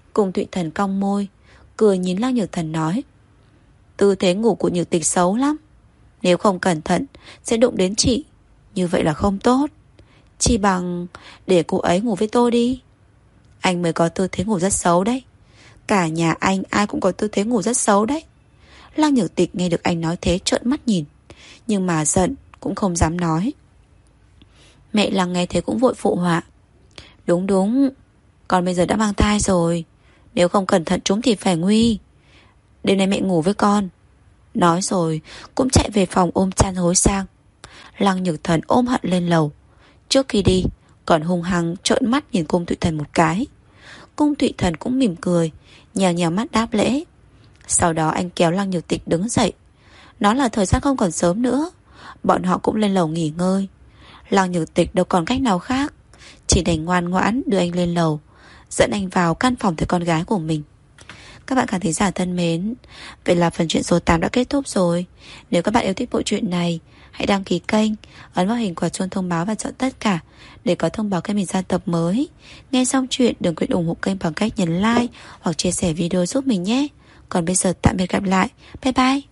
Cung Thụy Thần cong môi, cười nhìn Lăng Nhược Thần nói: tư thế ngủ của Nhược Tịch xấu lắm, nếu không cẩn thận sẽ đụng đến chị, như vậy là không tốt. Chỉ bằng để cô ấy ngủ với tôi đi. Anh mới có tư thế ngủ rất xấu đấy. Cả nhà anh ai cũng có tư thế ngủ rất xấu đấy. Lăng Nhược Tịch nghe được anh nói thế trợn mắt nhìn, nhưng mà giận cũng không dám nói. Mẹ Lăng nghe thế cũng vội phụ họa: đúng đúng, con bây giờ đã mang thai rồi, nếu không cẩn thận chúng thì phải nguy. Đêm nay mẹ ngủ với con. Nói rồi cũng chạy về phòng ôm chăn hối sang. Lăng Nhược Thần ôm hận lên lầu. Trước khi đi còn hung hăng trợn mắt nhìn Cung Thụy Thần một cái. Cung Thụy Thần cũng mỉm cười, nhèo nhèo mắt đáp lễ. Sau đó anh kéo Lăng Nhược Tịch đứng dậy. Nói là thời gian không còn sớm nữa, bọn họ cũng lên lầu nghỉ ngơi. Lăng Nhược Tịch đâu còn cách nào khác, chỉ đành ngoan ngoãn đưa anh lên lầu, dẫn anh vào căn phòng thấy con gái của mình. Các bạn khán thính giả thân mến, vậy là phần truyện số tám đã kết thúc rồi. Nếu các bạn yêu thích bộ truyện này, hãy đăng ký kênh, ấn vào hình quả chuông thông báo và chọn tất cả để có thông báo khi mình ra tập mới. Nghe xong chuyện đừng quên ủng hộ kênh bằng cách nhấn like hoặc chia sẻ video giúp mình nhé. Còn bây giờ tạm biệt, gặp lại. Bye bye.